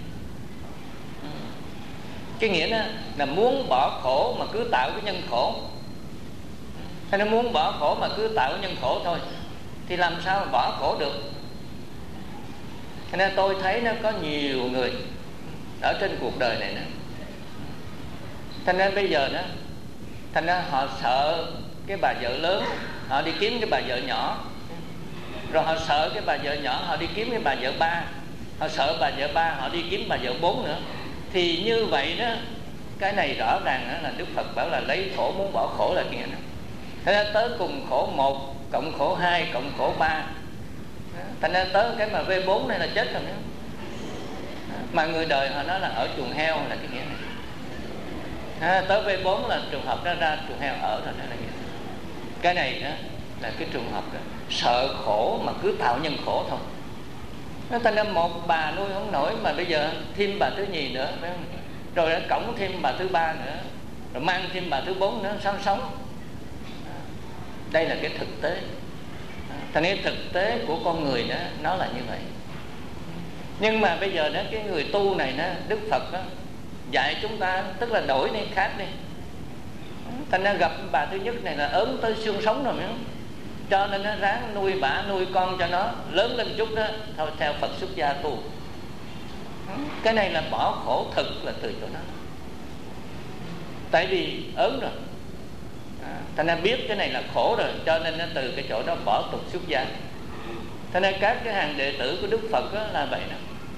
[SPEAKER 1] Cái nghĩa đó là muốn bỏ khổ mà cứ tạo cái nhân khổ, hay nó muốn bỏ khổ mà cứ tạo cái nhân khổ thôi, thì làm sao mà bỏ khổ được. Cho nên tôi thấy nó có nhiều người ở trên cuộc đời này nè, thành ra bây giờ đó, thành ra họ sợ cái bà vợ lớn, họ đi kiếm cái bà vợ nhỏ. Rồi họ sợ cái bà vợ nhỏ, họ đi kiếm cái bà vợ ba. Họ sợ bà vợ ba, họ đi kiếm bà vợ bốn nữa. Thì như vậy đó, cái này rõ ràng đó là Đức Phật bảo là lấy khổ muốn bỏ khổ là kia. Thế nên tới cùng khổ một cộng khổ hai cộng khổ ba, thành ra tới cái mà V bốn này là chết rồi nữa. Mà người đời họ nói là ở chuồng heo là cái nghĩa này. À, tới V bốn là trường hợp đó ra chuồng heo ở rồi, đó là nghĩa. Cái này đó là cái trường hợp đó, sợ khổ mà cứ tạo nhân khổ thôi. Nó thành ra một bà nuôi không nổi, mà bây giờ thêm bà thứ nhì nữa, rồi đã cõng thêm bà thứ ba nữa, rồi mang thêm bà thứ bốn nữa, sao sống. Đây là cái thực tế. Thành ra thực tế của con người đó, nó là như vậy. Nhưng mà bây giờ đó, cái người tu này đó, Đức Phật đó dạy chúng ta, tức là đổi đi, khác đi. Thành ra gặp bà thứ nhất này là ốm tới xương sống rồi nữa, cho nên nó ráng nuôi bả, nuôi con cho nó lớn lên chút đó, thôi theo Phật xuất gia tu. Cái này là bỏ khổ thực là từ chỗ đó. Tại vì ớn rồi, à, thành ra biết cái này là khổ rồi, cho nên nó từ cái chỗ đó bỏ tục xuất gia. Thành ra các cái hàng đệ tử của Đức Phật đó là vậy đó.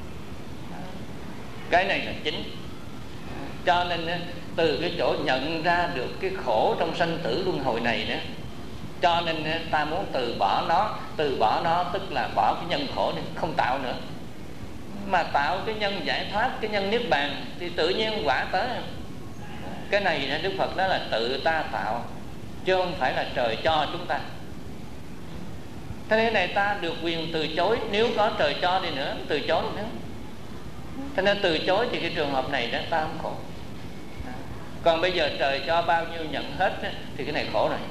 [SPEAKER 1] Cái này là chính. Cho nên từ cái chỗ nhận ra được cái khổ trong sanh tử luân hồi này nữa, cho nên ta muốn từ bỏ nó. Từ bỏ nó tức là bỏ cái nhân khổ này, không tạo nữa, mà tạo cái nhân giải thoát, cái nhân niết bàn, thì tự nhiên quả tới. Cái này Đức Phật đó là tự ta tạo, chứ không phải là trời cho chúng ta. Thế nên này ta được quyền từ chối. Nếu có trời cho đi nữa, từ chối nữa. Thế nên từ chối thì cái trường hợp này đó ta không khổ. Còn bây giờ trời cho bao nhiêu nhận hết thì cái này khổ rồi.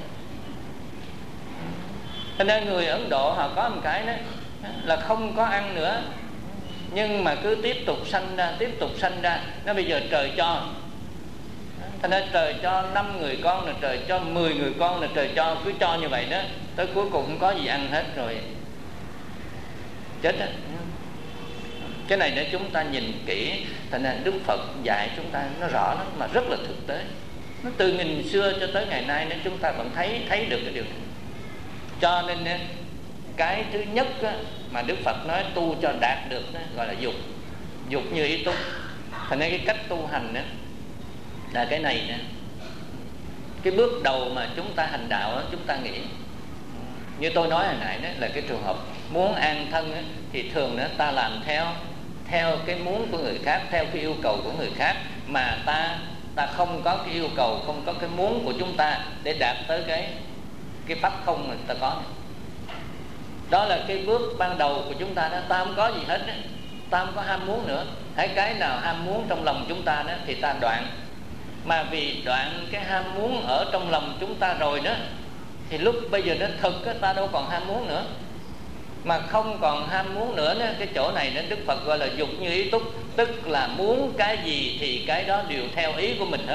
[SPEAKER 1] Thế nên người Ấn Độ họ có một cái đó là không có ăn nữa, nhưng mà cứ tiếp tục sanh ra, tiếp tục sanh ra. Nó bây giờ trời cho, thế nên trời cho năm người con là trời cho mười người con là trời cho, cứ cho như vậy đó, tới cuối cùng không có gì ăn hết rồi, chết đó. Cái này để chúng ta nhìn kỹ. Thành ra Đức Phật dạy chúng ta nó rõ lắm, mà rất là thực tế. Nó từ nghìn xưa cho tới ngày nay nên chúng ta vẫn thấy thấy được cái điều này. Cho nên cái thứ nhất mà Đức Phật nói tu cho đạt được đó, gọi là dục. Dục như ý túc. Thành ra cái cách tu hành đó là cái này nè. Cái bước đầu mà chúng ta hành đạo đó, chúng ta nghĩ như tôi nói hồi nãy đó, là cái trường hợp muốn an thân đó, thì thường đó ta làm theo theo cái muốn của người khác, theo cái yêu cầu của người khác, mà ta ta không có cái yêu cầu, không có cái muốn của chúng ta để đạt tới cái cái pháp không mà ta có. Đó là cái bước ban đầu của chúng ta đó. Ta không có gì hết đó, ta không có ham muốn nữa. Hãy cái nào ham muốn trong lòng chúng ta đó thì ta đoạn. Mà vì đoạn cái ham muốn ở trong lòng chúng ta rồi đó, thì lúc bây giờ nó thực đó, ta đâu còn ham muốn nữa. Mà không còn ham muốn nữa đó, cái chỗ này đó Đức Phật gọi là dục như ý túc. Tức là muốn cái gì thì cái đó đều theo ý của mình hết.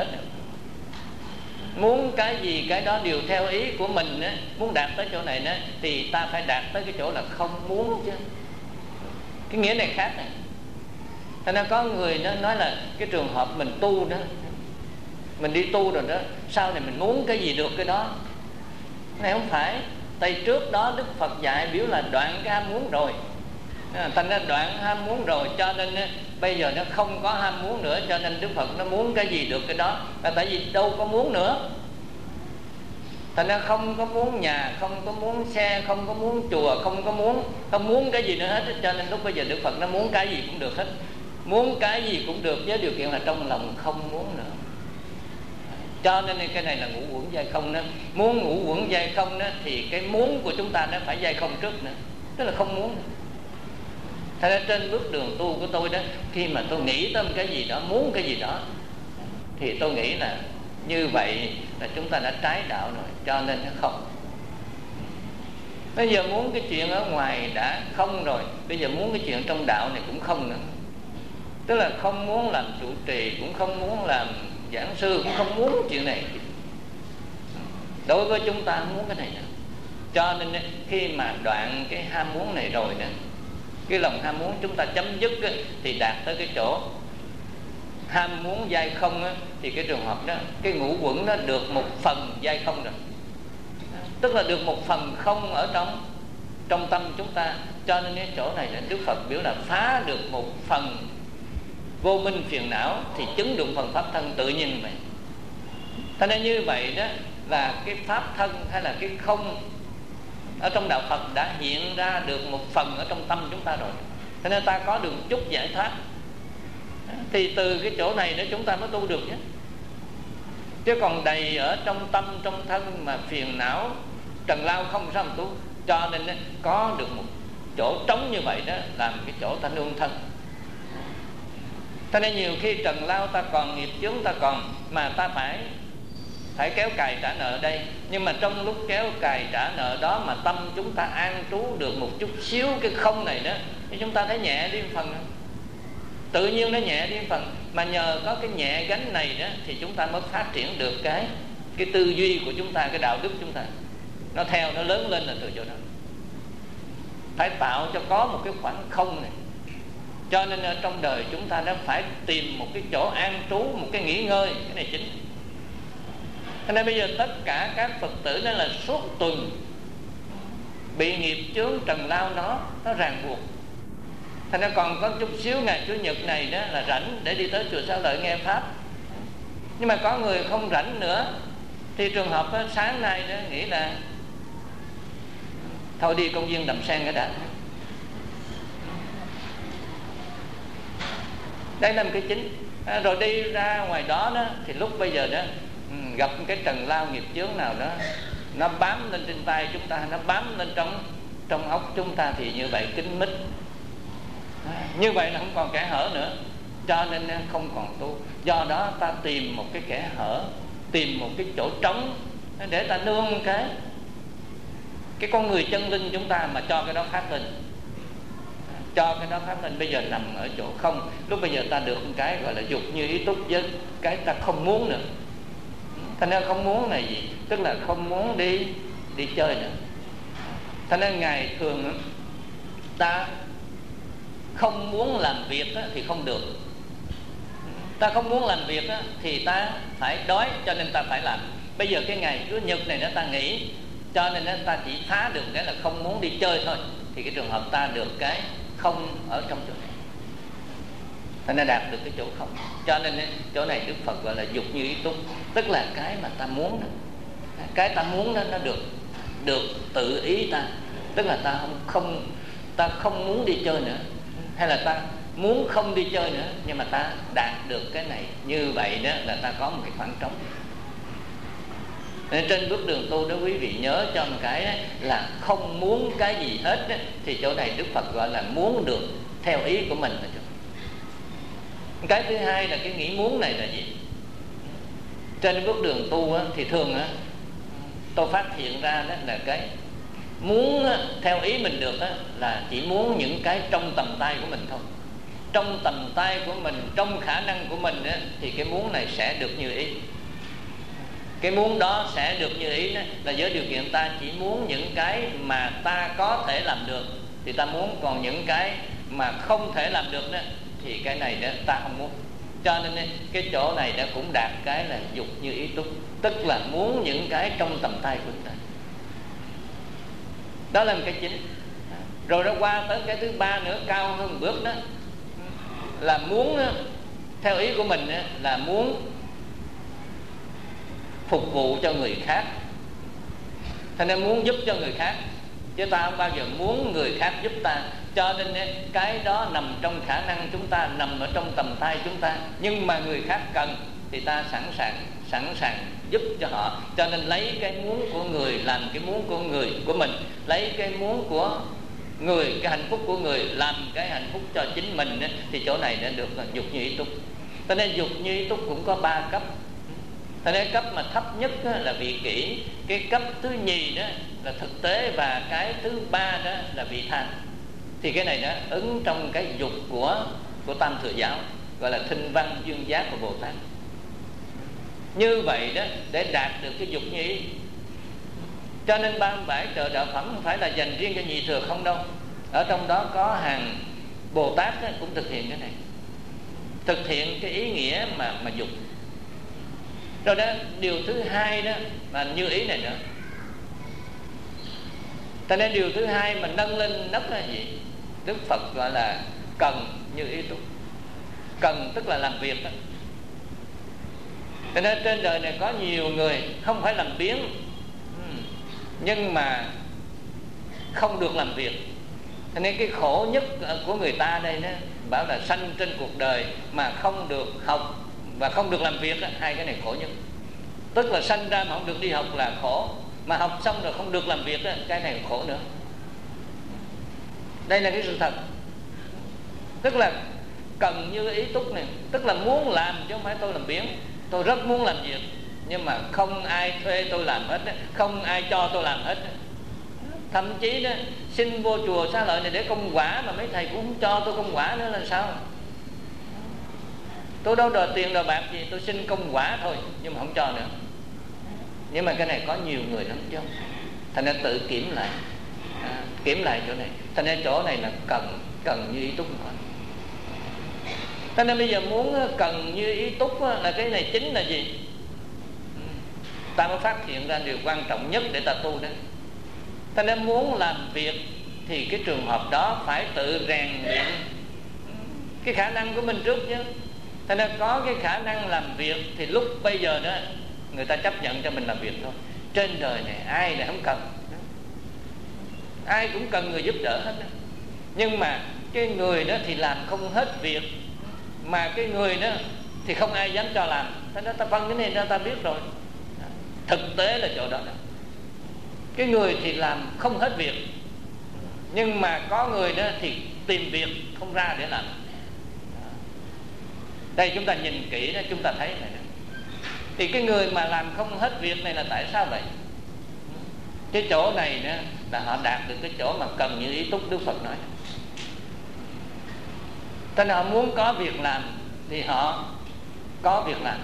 [SPEAKER 1] Muốn cái gì cái đó đều theo ý của mình đó. Muốn đạt tới chỗ này đó, thì ta phải đạt tới cái chỗ là không muốn chứ. Cái nghĩa này khác này. Thành ra có người nó nói là cái trường hợp mình tu đó, mình đi tu rồi đó, sau này mình muốn cái gì được cái đó. Cái này không phải. Tại trước đó Đức Phật dạy biểu là đoạn cái ham muốn rồi. Thành ra đoạn ham muốn rồi, cho nên bây giờ nó không có ham muốn nữa. Cho nên Đức Phật nó muốn cái gì được cái đó, là tại vì đâu có muốn nữa. Thành ra không có muốn nhà, không có muốn xe, không có muốn chùa, không có muốn không muốn cái gì nữa hết. Cho nên lúc bây giờ Đức Phật nó muốn cái gì cũng được hết. Muốn cái gì cũng được với điều kiện là trong lòng không muốn nữa. Cho nên cái này là ngũ uẩn giai không đó. Muốn ngũ uẩn giai không đó thì cái muốn của chúng ta nó phải giai không trước nữa, tức là không muốn nữa. Thật ra trên bước đường tu của tôi đó, khi mà tôi nghĩ tới cái gì đó, muốn cái gì đó, thì tôi nghĩ là như vậy là chúng ta đã trái đạo rồi. Cho nên nó không. Bây giờ muốn cái chuyện ở ngoài đã không rồi, bây giờ muốn cái chuyện trong đạo này cũng không nữa. Tức là không muốn làm trụ trì, cũng không muốn làm giảng sư, cũng không muốn chuyện này. Đối với chúng ta không muốn cái này nữa. Cho nên khi mà đoạn cái ham muốn này rồi nữa, cái lòng ham muốn chúng ta chấm dứt thì đạt tới cái chỗ ham muốn giai không á, thì cái trường hợp đó, cái ngũ uẩn nó được một phần giai không rồi, tức là được một phần không ở trong trong tâm chúng ta. Cho nên cái chỗ này là Đức Phật biểu là phá được một phần vô minh phiền não thì chứng được phần pháp thân tự nhiên vậy. Cho nên như vậy đó là cái pháp thân hay là cái không ở trong đạo Phật đã hiện ra được một phần ở trong tâm chúng ta rồi. Cho nên ta có được một chút giải thoát. Thì từ cái chỗ này nữa chúng ta mới tu được nhé. Chứ còn đầy ở trong tâm, trong thân mà phiền não trần lao không sao mà tu. Cho nên có được một chỗ trống như vậy đó, làm cái chỗ ta nương thân. Cho nên nhiều khi trần lao ta còn, nghiệp chướng ta còn, mà ta phải phải kéo cài trả nợ đây. Nhưng mà trong lúc kéo cài trả nợ đó mà tâm chúng ta an trú được một chút xíu cái không này đó, thì chúng ta thấy nhẹ đi một phần đó. Tự nhiên nó nhẹ đi một phần. Mà nhờ có cái nhẹ gánh này đó thì chúng ta mới phát triển được cái cái tư duy của chúng ta, cái đạo đức chúng ta. Nó theo, nó lớn lên là từ chỗ đó. Phải tạo cho có một cái khoảng không này. Cho nên ở trong đời chúng ta đã phải tìm một cái chỗ an trú, một cái nghỉ ngơi. Cái này chính. Cho nên bây giờ tất cả các Phật tử đó là suốt tuần bị nghiệp chướng trần lao nó nó ràng buộc. Thành ra còn có chút xíu ngày Chủ nhật này đó là rảnh để đi tới chùa Xá Lợi nghe Pháp. Nhưng mà có người không rảnh nữa, thì trường hợp đó, sáng nay đó nghĩ là thôi đi công viên Đầm Sen cái đã. Đây là một cái chính. À, rồi đi ra ngoài đó đó thì lúc bây giờ đó gặp cái trần lao nghiệp chướng nào đó, nó bám lên trên tay chúng ta, nó bám lên trong trong óc chúng ta, thì như vậy kín mít. À, như vậy là không còn kẽ hở nữa. Cho nên không còn tu. Do đó ta tìm một cái kẽ hở, tìm một cái chỗ trống để ta nương cái cái con người chân linh chúng ta, mà cho cái đó phát lên, cho cái đó phát lên. Bây giờ nằm ở chỗ không. Lúc bây giờ ta được một cái gọi là dục như ý túc, với cái ta không muốn nữa. Thành ra không muốn là gì? Tức là không muốn đi đi chơi nữa. Thành ra ngày thường ta không muốn làm việc đó, thì không được. Ta không muốn làm việc đó, thì ta phải đói, cho nên ta phải làm. Bây giờ cái ngày Chủ nhật này đó ta nghỉ, cho nên đó, ta chỉ phá được cái là không muốn đi chơi thôi. Thì cái trường hợp ta được cái không ở trong chỗ này, ta đã đạt được cái chỗ không. Cho nên chỗ này Đức Phật gọi là dục như ý túc, tức là cái mà ta muốn đó. Cái ta muốn đó nó được được tự ý ta, tức là ta không không ta không muốn đi chơi nữa, hay là ta muốn không đi chơi nữa, nhưng mà ta đạt được cái này. Như vậy đó là ta có một cái khoảng trống. Nên trên bước đường tu đó quý vị nhớ cho một cái đó, là không muốn cái gì hết đó, thì chỗ này Đức Phật gọi là muốn được theo ý của mình. Cái thứ hai là cái nghĩ muốn này là gì? Trên bước đường tu á, thì thường á, tôi phát hiện ra đó là cái muốn á, theo ý mình được á, là chỉ muốn những cái trong tầm tay của mình thôi. Trong tầm tay của mình, trong khả năng của mình á, thì cái muốn này sẽ được như ý. Cái muốn đó sẽ được như ý đó, là với điều kiện ta chỉ muốn những cái mà ta có thể làm được thì ta muốn, còn những cái mà không thể làm được đó thì cái này đó ta không muốn. Cho nên cái chỗ này đã cũng đạt cái là dục như ý túc, tức là muốn những cái trong tầm tay của chúng ta. Đó là một cái chính. Rồi nó qua tới cái thứ ba nữa, cao hơn một bước đó, là muốn theo ý của mình là muốn phục vụ cho người khác. Thành nên muốn giúp cho người khác, chứ ta không bao giờ muốn người khác giúp ta. Cho nên cái đó nằm trong khả năng chúng ta, nằm ở trong tầm tay chúng ta. Nhưng mà người khác cần thì ta sẵn sàng sẵn sàng giúp cho họ. Cho nên lấy cái muốn của người làm cái muốn của người của mình, lấy cái muốn của người, cái hạnh phúc của người làm cái hạnh phúc cho chính mình, thì chỗ này đã được dục như ý túc. Cho nên dục như ý túc cũng có ba cấp. Cho nên cấp mà thấp nhất là vị kỷ, cái cấp thứ nhì đó là thực tế, và cái thứ ba đó là vị tha. Thì cái này nó ứng trong cái dục của của Tam Thừa Giáo, gọi là thinh văn duyên giác của Bồ Tát. Như vậy đó, để đạt được cái dục như ý. Cho nên ba mươi bảy trợ đạo phẩm không phải là dành riêng cho nhị thừa không đâu. Ở trong đó có hàng Bồ Tát đó, cũng thực hiện cái này, thực hiện cái ý nghĩa mà mà dục. Rồi đó, điều thứ hai đó mà như ý này nữa. Cho nên điều thứ hai mà nâng lên nấc là gì? Đức Phật gọi là cần như ý túc. Cần tức là làm việc đó. Cho nên trên đời này có nhiều người không phải làm biếng, nhưng mà không được làm việc. Cho nên cái khổ nhất của người ta đây đó, bảo là sanh trên cuộc đời mà không được học và không được làm việc đó, hai cái này khổ nhất. Tức là sanh ra mà không được đi học là khổ, mà học xong rồi không được làm việc đó, cái này khổ nữa. Đây là cái sự thật. Tức là cần như ý túc này, tức là muốn làm chứ không phải tôi làm biếng. Tôi rất muốn làm việc, nhưng mà không ai thuê tôi làm hết, không ai cho tôi làm hết. Thậm chí đó, xin vô chùa Xá Lợi này để công quả mà mấy thầy cũng không cho tôi công quả nữa là sao? Tôi đâu đòi tiền đòi bạc gì, tôi xin công quả thôi, nhưng mà không cho nữa. Nhưng mà cái này có nhiều người lắm chứ không. Thành nên tự kiểm lại, à, kiểm lại chỗ này. Thành nên chỗ này là cần cần như ý túc thôi. Cho nên bây giờ muốn cần như ý túc là cái này chính là gì? Ta mới phát hiện ra điều quan trọng nhất để ta tu đó. Ta nên muốn làm việc thì cái trường hợp đó phải tự rèn luyện cái khả năng của mình trước chứ. Ta nên có cái khả năng làm việc thì lúc bây giờ đó người ta chấp nhận cho mình làm việc thôi. Trên đời này ai lại không cần, ai cũng cần người giúp đỡ hết đó. Nhưng mà cái người đó thì làm không hết việc, mà cái người đó thì không ai dám cho làm. Thế nên ta phân cái này ra ta biết rồi. Thực tế là chỗ đó, đó. Cái người thì làm không hết việc, nhưng mà có người đó thì tìm việc không ra để làm. Đây chúng ta nhìn kỹ đó, chúng ta thấy này đó. Thì cái người mà làm không hết việc này là tại sao vậy? Cái chỗ này đó là họ đạt được cái chỗ mà cần như ý túc Đức Phật nói. Thế nên họ muốn có việc làm thì họ có việc làm.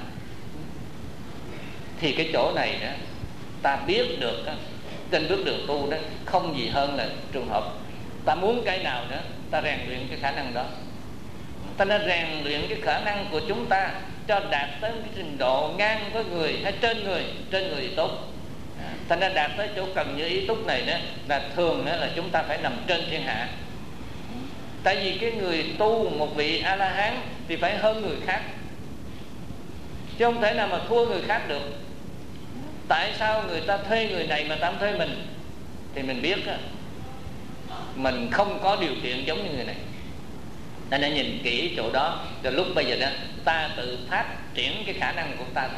[SPEAKER 1] Thì cái chỗ này đó ta biết được đó, trên bước đường tu đó không gì hơn là trường hợp ta muốn cái nào đó ta rèn luyện cái khả năng đó. Ta nên rèn luyện cái khả năng của chúng ta cho đạt tới cái trình độ ngang với người hay trên người, trên người thì tốt. Ta nên đạt tới chỗ cần như ý túc này đó là thường đó là chúng ta phải nằm trên thiên hạ. Tại vì cái người tu một vị A-la-hán thì phải hơn người khác, chứ không thể nào mà thua người khác được. Tại sao người ta thuê người này mà ta không thuê mình? Thì mình biết đó, mình không có điều kiện giống như người này. Ta đã nhìn kỹ chỗ đó, rồi lúc bây giờ đó ta tự phát triển cái khả năng của ta.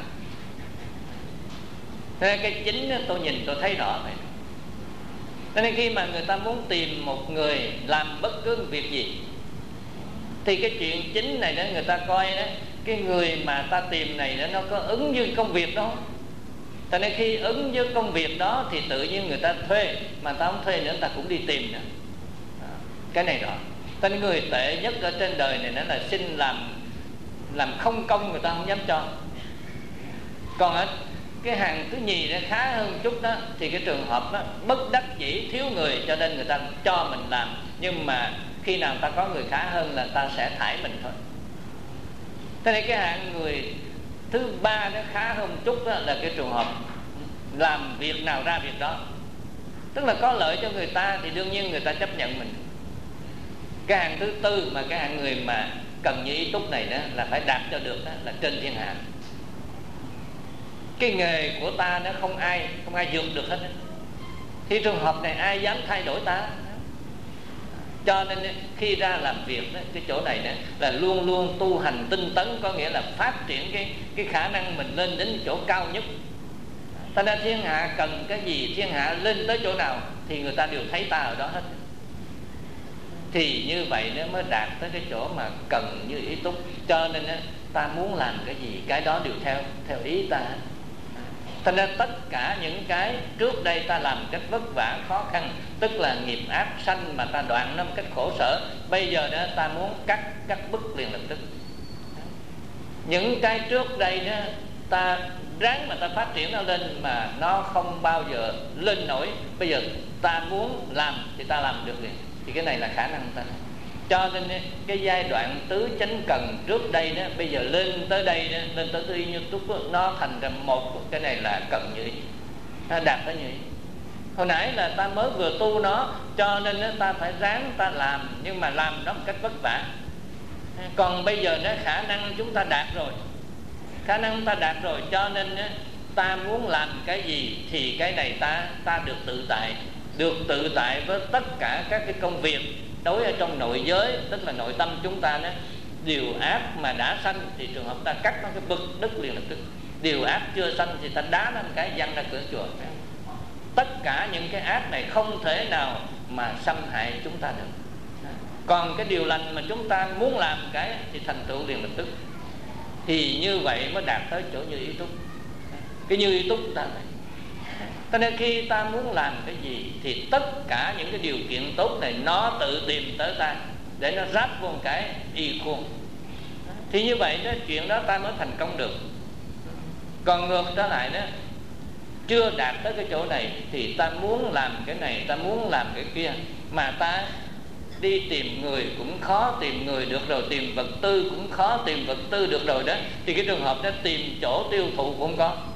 [SPEAKER 1] Thế nên cái chính đó, tôi nhìn tôi thấy rõ vậy. Cho nên khi mà người ta muốn tìm một người làm bất cứ việc gì thì cái chuyện chính này đó người ta coi đó, cái người mà ta tìm này đó nó có ứng với công việc đó. Cho nên khi ứng với công việc đó thì tự nhiên người ta thuê, mà ta không thuê nữa ta cũng đi tìm nữa. Cái này rõ. Cho nên người tệ nhất ở trên đời này nó là xin làm làm không công, người ta không dám cho. Còn ở cái hàng thứ nhì nó khá hơn chút đó, thì cái trường hợp đó bất đắc dĩ thiếu người cho nên người ta cho mình làm. Nhưng mà khi nào ta có người khá hơn là ta sẽ thải mình thôi. Thế nên cái hạng người thứ ba nó khá hơn chút đó là cái trường hợp làm việc nào ra việc đó, tức là có lợi cho người ta thì đương nhiên người ta chấp nhận mình. Cái hạng thứ tư mà cái hạng người mà cần như ý túc này đó là phải đạt cho được đó là trên thiên hạ. Cái nghề của ta nó không ai không ai vượt được hết đó. thì trường hợp này ai dám thay đổi ta? Cho nên khi ra làm việc đó, cái chỗ này đó, là luôn luôn tu hành tinh tấn, có nghĩa là phát triển cái, cái khả năng mình lên đến chỗ cao nhất. Ta nên thiên hạ cần cái gì, thiên hạ lên tới chỗ nào thì người ta đều thấy ta ở đó hết. Thì như vậy nó mới đạt tới cái chỗ mà cần như ý túc. Cho nên ta muốn làm cái gì, cái đó đều theo theo ý ta. Cho nên tất cả những cái trước đây ta làm cách vất vả khó khăn, tức là nghiệp ác sanh mà ta đoạn nó một cách khổ sở, bây giờ đó ta muốn cắt cắt bứt liền lập tức. Những cái trước đây đó ta ráng mà ta phát triển nó lên mà nó không bao giờ lên nổi, bây giờ ta muốn làm thì ta làm được liền. Thì cái này là khả năng ta. Cho nên cái giai đoạn tứ chánh cần trước đây đó, bây giờ lên tới đây đó, lên tới tư như túc đó, nó thành ra một cái này là cần như ý, nó đạt tới như ý. Hồi nãy là ta mới vừa tu nó, cho nên đó, ta phải ráng ta làm, nhưng mà làm nó một cách vất vả. Còn bây giờ nó khả năng chúng ta đạt rồi, khả năng ta đạt rồi, cho nên đó, ta muốn làm cái gì thì cái này ta ta được tự tại, được tự tại với tất cả các cái công việc đối ở trong nội giới, tức là nội tâm chúng ta đó. Điều ác mà đã sanh thì trường hợp ta cắt nó cái bực đứt liền lập tức. Điều ác chưa sanh thì ta đá nó một cái văng ra cửa chùa. Tất cả những cái ác này không thể nào mà xâm hại chúng ta được. Còn cái điều lành mà chúng ta muốn làm cái thì thành tựu liền lập tức. Thì như vậy mới đạt tới chỗ như ý túc. Cái như ý túc ta này. Cho nên khi ta muốn làm cái gì thì tất cả những cái điều kiện tốt này nó tự tìm tới ta, để nó ráp vô một cái y khuôn. Thì như vậy đó, chuyện đó ta mới thành công được. Còn ngược trở lại đó, chưa đạt tới cái chỗ này thì ta muốn làm cái này, ta muốn làm cái kia, mà ta đi tìm người cũng khó tìm người được rồi, tìm vật tư cũng khó tìm vật tư được rồi đó, thì cái trường hợp đó tìm chỗ tiêu thụ cũng không có.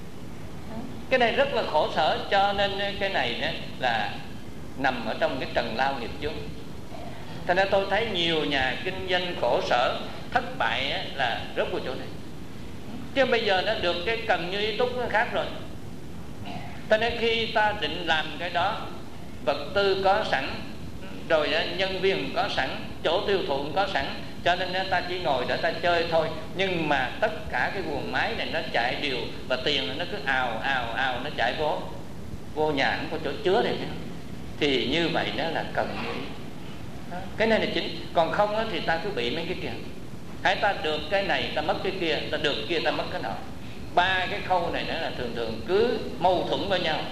[SPEAKER 1] Cái này rất là khổ sở. Cho nên cái này đó là nằm ở trong cái trần lao nghiệp chướng. Cho nên tôi thấy nhiều nhà kinh doanh khổ sở, thất bại là rất vào chỗ này. Chứ bây giờ nó được cái cần như ý túc nó khác rồi. Cho nên khi ta định làm cái đó, vật tư có sẵn rồi, nhân viên có sẵn, chỗ tiêu thụ có sẵn, cho nên ta chỉ ngồi để ta chơi thôi. Nhưng mà tất cả cái guồng máy này nó chạy đều, và tiền nó cứ ào ào ào nó chạy vô vô nhà, không có chỗ chứa này nữa. Thì như vậy đó là cần như ý. Cái này là chính. Còn không thì ta cứ bị mấy cái kia. Hãy ta được cái này ta mất cái kia, ta được kia ta mất cái nọ. Ba cái khâu này nữa là thường thường cứ mâu thuẫn với nhau.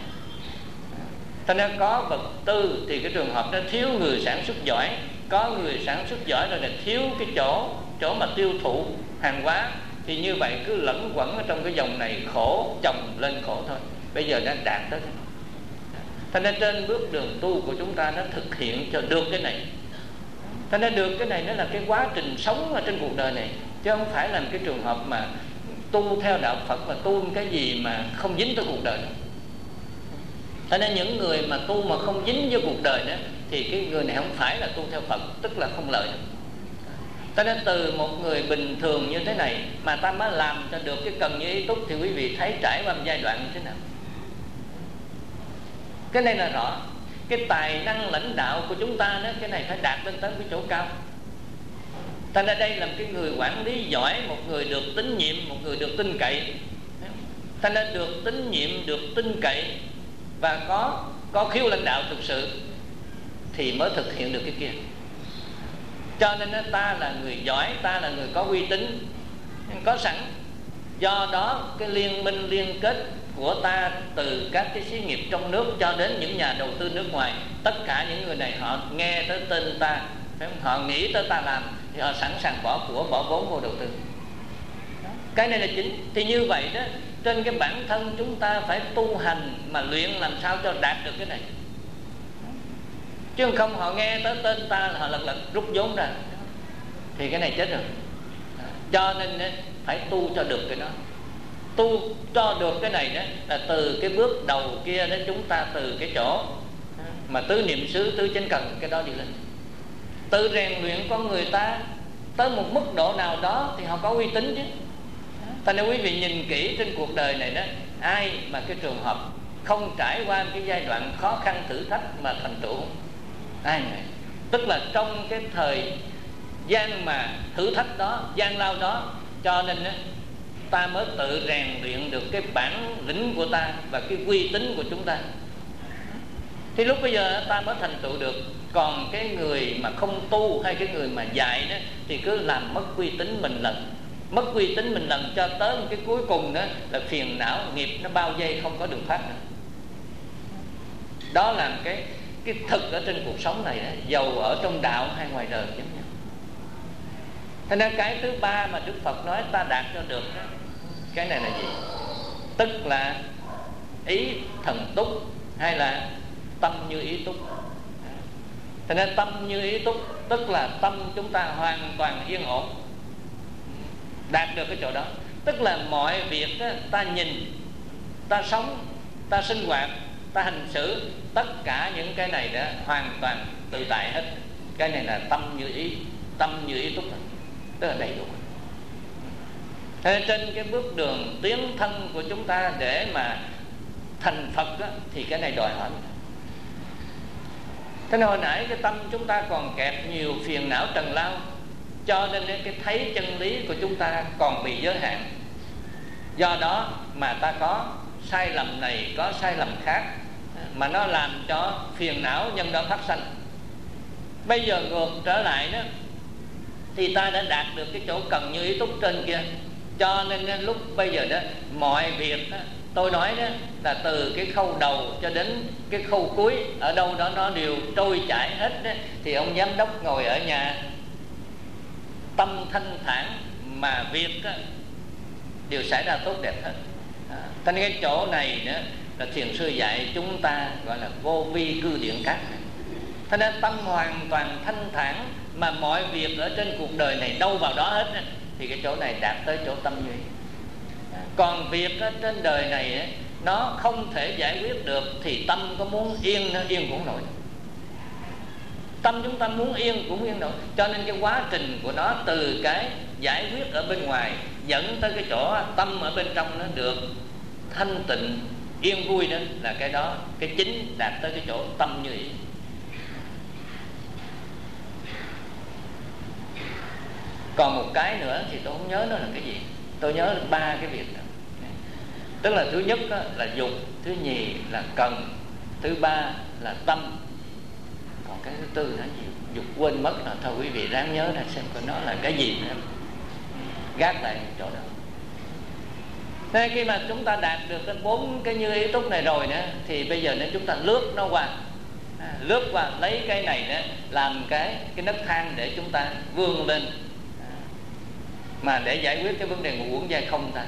[SPEAKER 1] Cho nên có vật tư thì cái trường hợp đó thiếu người sản xuất giỏi, có người sản xuất giỏi rồi là thiếu cái chỗ chỗ mà tiêu thụ hàng hóa. Thì như vậy cứ lẫn quẩn ở trong cái dòng này, khổ chồng lên khổ thôi. Bây giờ đã đạt tới. Cho nên trên bước đường tu của chúng ta nó thực hiện cho được cái này. Cho nên được cái này nó là cái quá trình sống ở trên cuộc đời này, chứ không phải là cái trường hợp mà tu theo đạo Phật và tu cái gì mà không dính tới cuộc đời đó. Cho nên những người mà tu mà không dính với cuộc đời đó thì cái người này không phải là tu theo Phật, tức là không lợi. Cho nên từ một người bình thường như thế này mà ta mới làm cho được cái cần như ý túc, thì quý vị thấy trải qua một giai đoạn như thế nào. Cái này là rõ. Cái tài năng lãnh đạo của chúng ta đó, cái này phải đạt lên tới cái chỗ cao. Ta nên đây là một cái người quản lý giỏi, một người được tín nhiệm, một người được tin cậy. Ta nên được tín nhiệm, được tin cậy và có có khiếu lãnh đạo thực sự thì mới thực hiện được cái kia. Cho nên ta là người giỏi, ta là người có uy tín, có sẵn. Do đó cái liên minh liên kết của ta từ các cái xí nghiệp trong nước cho đến những nhà đầu tư nước ngoài, tất cả những người này họ nghe tới tên ta, họ nghĩ tới ta làm thì họ sẵn sàng bỏ của, bỏ vốn vô đầu tư. Cái này là chính. Thì như vậy đó, trên cái bản thân chúng ta phải tu hành mà luyện làm sao cho đạt được cái này. Chứ không họ nghe tới tên ta là họ lật lật rút vốn ra, thì cái này chết rồi. Cho nên phải tu cho được cái đó. Tu cho được cái này đó là từ cái bước đầu kia đó, chúng ta từ cái chỗ mà tứ niệm xứ, tứ chánh cần, cái đó đi lên. Tự rèn luyện con người ta tới một mức độ nào đó thì họ có uy tín chứ. Thành nên quý vị nhìn kỹ trên cuộc đời này đó, ai mà cái trường hợp không trải qua cái giai đoạn khó khăn thử thách mà thành tựu ai này. Tức là trong cái thời gian mà thử thách đó, gian lao đó, cho nên á, ta mới tự rèn luyện được cái bản lĩnh của ta và cái uy tín của chúng ta. Thì lúc bây giờ ta mới thành tựu được. Còn cái người mà không tu hay cái người mà dạy đó thì cứ làm mất uy tín mình lần, mất uy tín mình lần cho tới một cái cuối cùng đó là phiền não nghiệp nó bao vây không có đường thoát nữa. Đó là cái cái thực ở trên cuộc sống này đó, dầu ở trong đạo hay ngoài đời giống nhau. Thế nên cái thứ ba mà Đức Phật nói ta đạt cho được đó, cái này là gì? Tức là ý thần túc hay là tâm như ý túc. Thế nên tâm như ý túc tức là tâm chúng ta hoàn toàn yên ổn, đạt được cái chỗ đó. Tức là mọi việc đó, ta nhìn, ta sống, ta sinh hoạt, ta hành xử, tất cả những cái này đó hoàn toàn tự tại hết. Cái này là tâm như ý, tâm như ý túc, tức là đầy đủ. Thế trên cái bước đường tiến thân của chúng ta để mà thành Phật đó, thì cái này đòi hỏi. Thế nên hồi nãy cái tâm chúng ta còn kẹp nhiều phiền não trần lao, cho nên cái thấy chân lý của chúng ta còn bị giới hạn. Do đó mà ta có sai lầm này, có sai lầm khác, mà nó làm cho phiền não nhân đó phát sanh. Bây giờ ngược trở lại đó, thì ta đã đạt được cái chỗ cần như ý túc trên kia. Cho nên lúc bây giờ đó, mọi việc đó, tôi nói đó là từ cái khâu đầu cho đến cái khâu cuối, ở đâu đó nó đều trôi chảy hết đó. Thì ông giám đốc ngồi ở nhà tâm thanh thản mà việc đó, đều xảy ra tốt đẹp hết. À, thành cái chỗ này nữa là thiền sư dạy chúng ta gọi là vô vi cư điện cát. Thế nên tâm hoàn toàn thanh thản mà mọi việc ở trên cuộc đời này đâu vào đó hết, thì cái chỗ này đạt tới chỗ tâm duy. Còn việc ở trên đời này nó không thể giải quyết được thì tâm có muốn yên nó yên cũng nổi. Tâm chúng ta muốn yên cũng yên nổi. Cho nên cái quá trình của nó từ cái giải quyết ở bên ngoài dẫn tới cái chỗ tâm ở bên trong nó được thanh tịnh yên vui, đó là cái đó, cái chính đạt tới cái chỗ tâm như ý. Còn một cái nữa thì tôi không nhớ nó là cái gì. Tôi nhớ ba cái việc đó. Tức là thứ nhất là dục, thứ nhì là cần, thứ ba là tâm. Còn cái thứ tư là gì? Dục quên mất rồi. Thôi quý vị ráng nhớ ra xem coi nó là cái gì nữa. Gác lại chỗ đó. Thế khi mà chúng ta đạt được cái bốn cái như ý túc này rồi nữa, thì bây giờ nếu chúng ta lướt nó qua, à, lướt qua lấy cái này nữa làm cái cái nấc thang để chúng ta vươn lên, à, mà để giải quyết cái vấn đề ngũ uẩn giai không ta.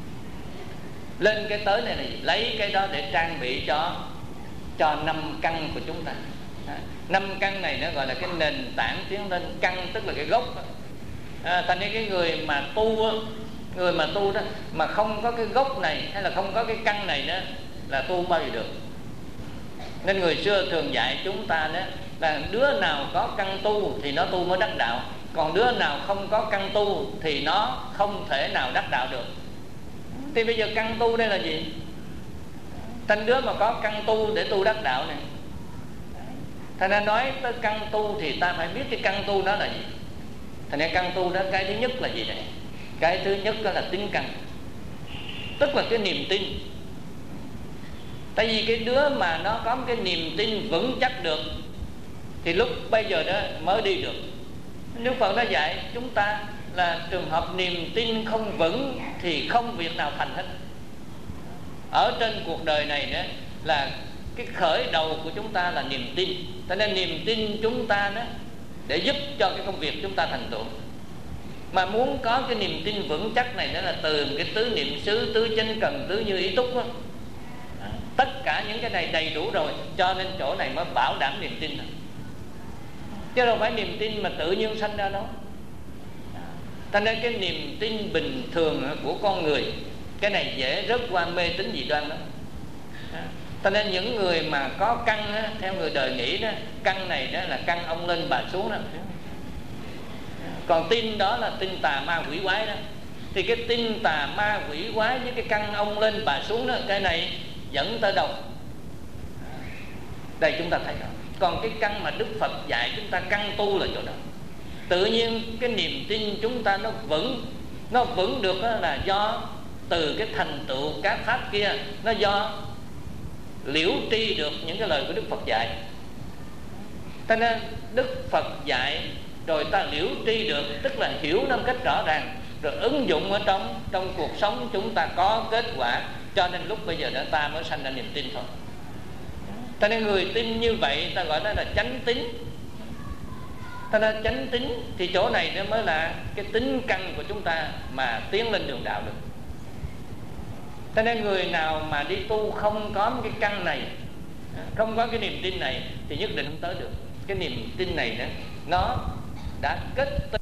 [SPEAKER 1] Lên cái tới này là gì? Lấy cái đó để trang bị cho cho năm căn của chúng ta. À, năm căn này nó gọi là cái nền tảng tiến lên. Căn tức là cái gốc. À, thành ra cái người mà tu á, người mà tu đó mà không có cái gốc này hay là không có cái căn này đó là tu bao giờ được. Nên người xưa thường dạy chúng ta đó là đứa nào có căn tu thì nó tu mới đắc đạo, còn đứa nào không có căn tu thì nó không thể nào đắc đạo được. Thì bây giờ căn tu đây là gì? Thành đứa mà có căn tu để tu đắc đạo này. Thành ra nói tới căn tu thì ta phải biết cái căn tu đó là gì. Thành ra căn tu đó cái thứ nhất là gì đây? Cái thứ nhất đó là tín căn, tức là cái niềm tin. Tại vì cái đứa mà nó có một cái niềm tin vững chắc được thì lúc bây giờ đó mới đi được. Đức Phật đã dạy chúng ta là trường hợp niềm tin không vững thì không việc nào thành hết. Ở trên cuộc đời này đó là cái khởi đầu của chúng ta là niềm tin. Cho nên niềm tin chúng ta đó để giúp cho cái công việc chúng ta thành tựu. Mà muốn có cái niềm tin vững chắc này đó là từ cái tứ niệm xứ, tứ chánh cần, tứ như ý túc đó. Tất cả những cái này đầy đủ rồi, cho nên chỗ này mới bảo đảm niềm tin thôi. Chứ đâu phải niềm tin mà tự nhiên sanh ra đâu. Thành ra cái niềm tin bình thường của con người, cái này dễ rớt qua mê tín dị đoan đó. Cho nên những người mà có căn đó, theo người đời nghĩ đó, căn này đó là căn ông lên bà xuống đó. Còn tin đó là tin tà ma quỷ quái đó. Thì cái tin tà ma quỷ quái với cái căn ông lên bà xuống đó, cái này dẫn tới đâu. Đây chúng ta thấy rồi. Còn cái căn mà Đức Phật dạy chúng ta căn tu là chỗ đó. Tự nhiên cái niềm tin chúng ta nó vững. Nó vững được là do từ cái thành tựu các pháp kia, nó do liễu tri được những cái lời của Đức Phật dạy. Cho nên Đức Phật dạy rồi ta liễu tri được, tức là hiểu nó một cách rõ ràng, rồi ứng dụng ở trong trong cuộc sống chúng ta có kết quả. Cho nên lúc bây giờ đó ta mới sanh ra niềm tin thôi. Cho nên người tin như vậy ta gọi đó là chánh tín. Ta là chánh tín thì chỗ này nó mới là cái tính căn của chúng ta mà tiến lên đường đạo được. Cho nên người nào mà đi tu không có cái căn này, không có cái niềm tin này thì nhất định không tới được. Cái niềm tin này đó, nó đã kết